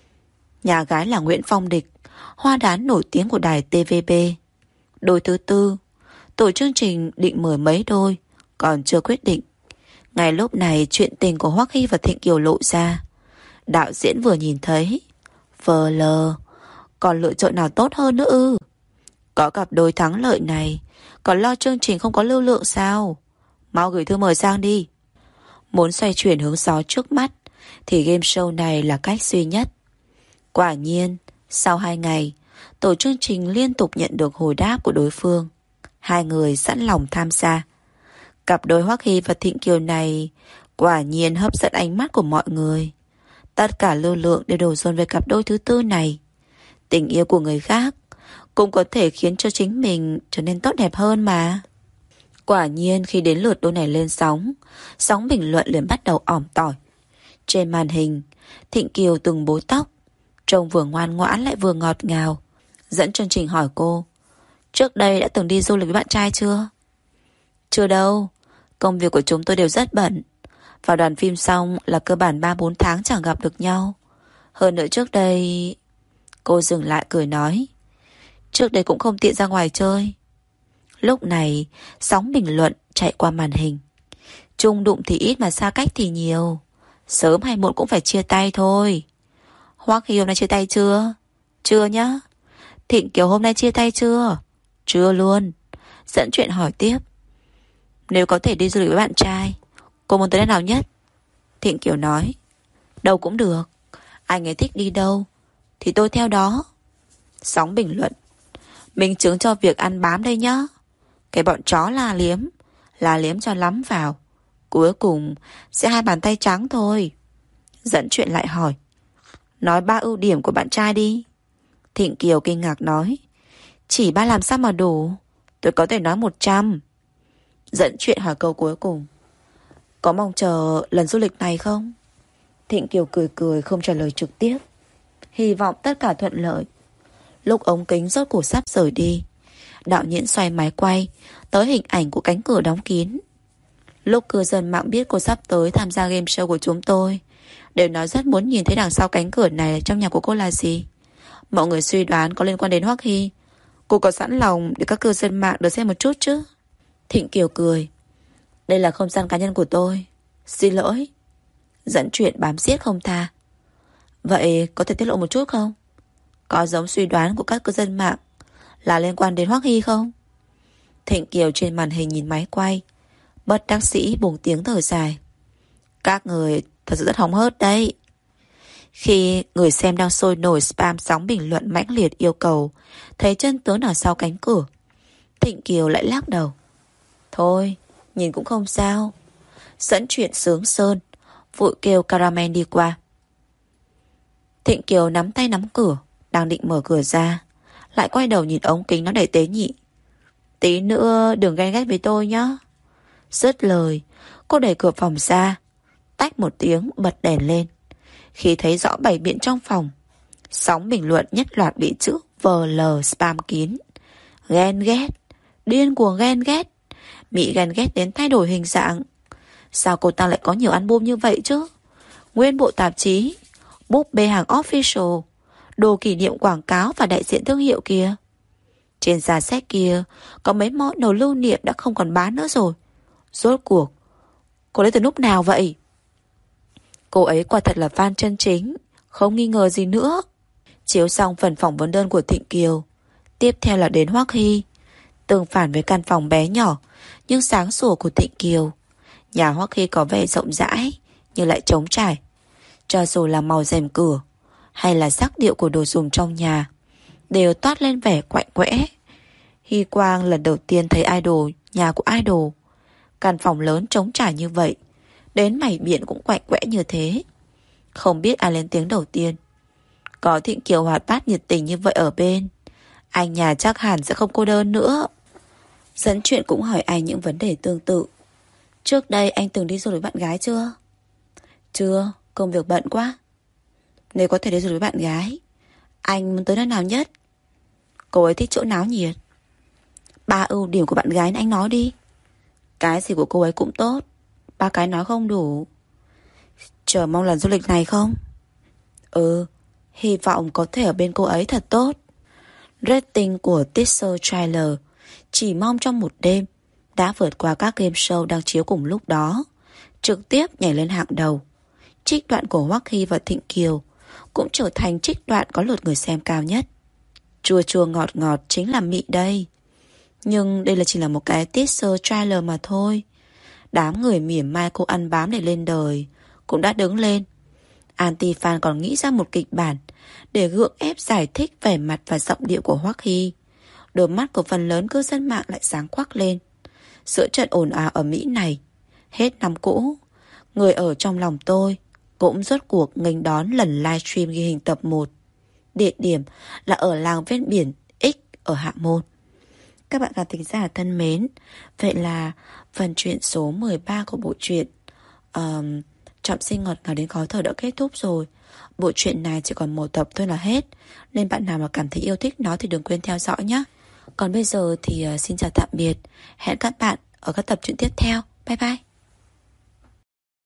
Nhà gái là Nguyễn Phong Địch, hoa đán nổi tiếng của đài tê vê bê. Đôi thứ tư, tổ chương trình định mời mấy đôi, còn chưa quyết định. Ngay lúc này chuyện tình của Hoắc Hy và Thịnh Kiều lộ ra. Đạo diễn vừa nhìn thấy, vờ lờ, còn lựa chọn nào tốt hơn nữa ư? Có cặp đôi thắng lợi này, còn lo chương trình không có lưu lượng sao? Mau gửi thư mời sang đi. Muốn xoay chuyển hướng gió trước mắt thì game show này là cách duy nhất. Quả nhiên, sau hai ngày, tổ chương trình liên tục nhận được hồi đáp của đối phương. Hai người sẵn lòng tham gia. Cặp đôi Hoắc Hy và Thịnh Kiều này quả nhiên hấp dẫn ánh mắt của mọi người. Tất cả lưu lượng đều đổ dồn về cặp đôi thứ tư này. Tình yêu của người khác cũng có thể khiến cho chính mình trở nên tốt đẹp hơn mà. Quả nhiên khi đến lượt đôi này lên sóng, sóng bình luận liền bắt đầu ỏm tỏi. Trên màn hình, Thịnh Kiều từng búi tóc, trông vừa ngoan ngoãn lại vừa ngọt ngào. Dẫn chương trình hỏi cô, trước đây đã từng đi du lịch với bạn trai chưa? Chưa đâu, công việc của chúng tôi đều rất bận. Vào đoàn phim xong là cơ bản ba bốn tháng chẳng gặp được nhau. Hơn nữa trước đây... Cô dừng lại cười nói, trước đây cũng không tiện ra ngoài chơi. Lúc này sóng bình luận chạy qua màn hình. Chung đụng thì ít mà xa cách thì nhiều, sớm hay muộn cũng phải chia tay thôi. Hoắc Hy hôm nay chia tay chưa? Chưa nhá. Thịnh Kiều hôm nay chia tay chưa? Chưa luôn. Dẫn chuyện hỏi tiếp, nếu có thể đi du lịch với bạn trai, cô muốn tới nơi nào nhất? Thịnh Kiều nói, đâu cũng được, anh ấy thích đi đâu thì tôi theo đó. Sóng bình luận, minh chứng cho việc ăn bám đây nhá. Cái bọn chó la liếm, la liếm cho lắm vào, cuối cùng sẽ hai bàn tay trắng thôi. Dẫn chuyện lại hỏi, nói ba ưu điểm của bạn trai đi. Thịnh Kiều kinh ngạc nói, chỉ ba làm sao mà đủ, tôi có thể nói một trăm. Dẫn chuyện hỏi câu cuối cùng, có mong chờ lần du lịch này không? Thịnh Kiều cười cười không trả lời trực tiếp, hy vọng tất cả thuận lợi. Lúc ống kính rốt cuộc sắp rời đi, đạo diễn xoay máy quay tới hình ảnh của cánh cửa đóng kín. Lúc cư dân mạng biết cô sắp tới tham gia game show của chúng tôi, đều nói rất muốn nhìn thấy đằng sau cánh cửa này trong nhà của cô là gì. Mọi người suy đoán có liên quan đến Hoắc Hy. Cô có sẵn lòng để các cư dân mạng được xem một chút chứ? Thịnh Kiều cười. Đây là không gian cá nhân của tôi. Xin lỗi. Dẫn chuyện bám giết không tha. Vậy có thể tiết lộ một chút không? Có giống suy đoán của các cư dân mạng là liên quan đến Hoắc Hy không? Thịnh Kiều trên màn hình nhìn máy quay, bất đắc sĩ buông tiếng thở dài. Các người thật sự rất hóng hớt đấy. Khi người xem đang sôi nổi spam sóng bình luận mãnh liệt yêu cầu thấy chân tướng ở sau cánh cửa, Thịnh Kiều lại lắc đầu. Thôi, nhìn cũng không sao. Dẫn chuyện sướng sơn, vội kêu Caramel đi qua. Thịnh Kiều nắm tay nắm cửa, đang định mở cửa ra, lại quay đầu nhìn ống kính nó đầy tế nhị. Tí nữa đừng ghen ghét với tôi nhá. Dứt lời, cô đẩy cửa phòng ra, tách một tiếng bật đèn lên. Khi thấy rõ bày biện trong phòng, sóng bình luận nhất loạt bị chữ vờ lờ spam kín. Ghen ghét, điên cuồng ghen ghét, Mỹ ghen ghét đến thay đổi hình dạng. Sao cô ta lại có nhiều album như vậy chứ? Nguyên bộ tạp chí, búp bê hàng official, đồ kỷ niệm quảng cáo và đại diện thương hiệu kia. Trên giá sách kia có mấy món đồ lưu niệm đã không còn bán nữa rồi. Rốt cuộc cô lấy từ lúc nào vậy? Cô ấy quả thật là fan chân chính, không nghi ngờ gì nữa. Chiếu xong phần phỏng vấn đơn của Thịnh Kiều, tiếp theo là đến Hoắc Hy. Tương phản với căn phòng bé nhỏ nhưng sáng sủa của Thịnh Kiều, nhà Hoắc Hy có vẻ rộng rãi nhưng lại trống trải. Cho dù là màu rèm cửa hay là sắc điệu của đồ dùng trong nhà đều toát lên vẻ quạnh quẽ. Hy Quang lần đầu tiên thấy idol, nhà của idol. Căn phòng lớn trống trải như vậy, đến mày biện cũng quạnh quẽ như thế. Không biết ai lên tiếng đầu tiên. Có Thịnh Kiều hoạt bát nhiệt tình như vậy ở bên, anh nhà chắc hẳn sẽ không cô đơn nữa. Dẫn chuyện cũng hỏi anh những vấn đề tương tự. Trước đây anh từng đi du lịch với bạn gái chưa? Chưa, công việc bận quá. Nếu có thể đi du lịch với bạn gái, anh muốn tới nơi nào nhất? Cô ấy thích chỗ náo nhiệt. Ba ưu điểm của bạn gái anh nói đi. Cái gì của cô ấy cũng tốt, ba cái nói không đủ. Chờ mong lần du lịch này không? Ừ, hy vọng có thể ở bên cô ấy thật tốt. Rating của teaser trailer chỉ mong trong một đêm đã vượt qua các game show đang chiếu cùng lúc đó, trực tiếp nhảy lên hạng đầu. Trích đoạn của Hoắc Hy và Thịnh Kiều cũng trở thành trích đoạn có lượt người xem cao nhất. Chua chua ngọt ngọt chính là mị đây. Nhưng đây là chỉ là một cái teaser trailer mà thôi. Đám người mỉa mai cô ăn bám để lên đời cũng đã đứng lên. Anti-fan còn nghĩ ra một kịch bản để gượng ép giải thích vẻ mặt và giọng điệu của Hoắc Hy. Đôi mắt của phần lớn cư dân mạng lại sáng quắc lên. Giữa trận ồn ào ở Mỹ này, hết năm cũ, người ở trong lòng tôi cũng rốt cuộc nghênh đón lần livestream ghi hình tập một. Địa điểm là ở làng ven biển X ở Hạ Môn. Các bạn khán thính giả thân mến, vậy là phần truyện số mười ba của bộ truyện um, Trọng Sinh Ngọt Ngào Đến Khó Thở đã kết thúc rồi. Bộ truyện này chỉ còn một tập thôi là hết, nên bạn nào mà cảm thấy yêu thích nó thì đừng quên theo dõi nhé. Còn bây giờ thì uh, xin chào tạm biệt. Hẹn các bạn ở các tập truyện tiếp theo. Bye bye.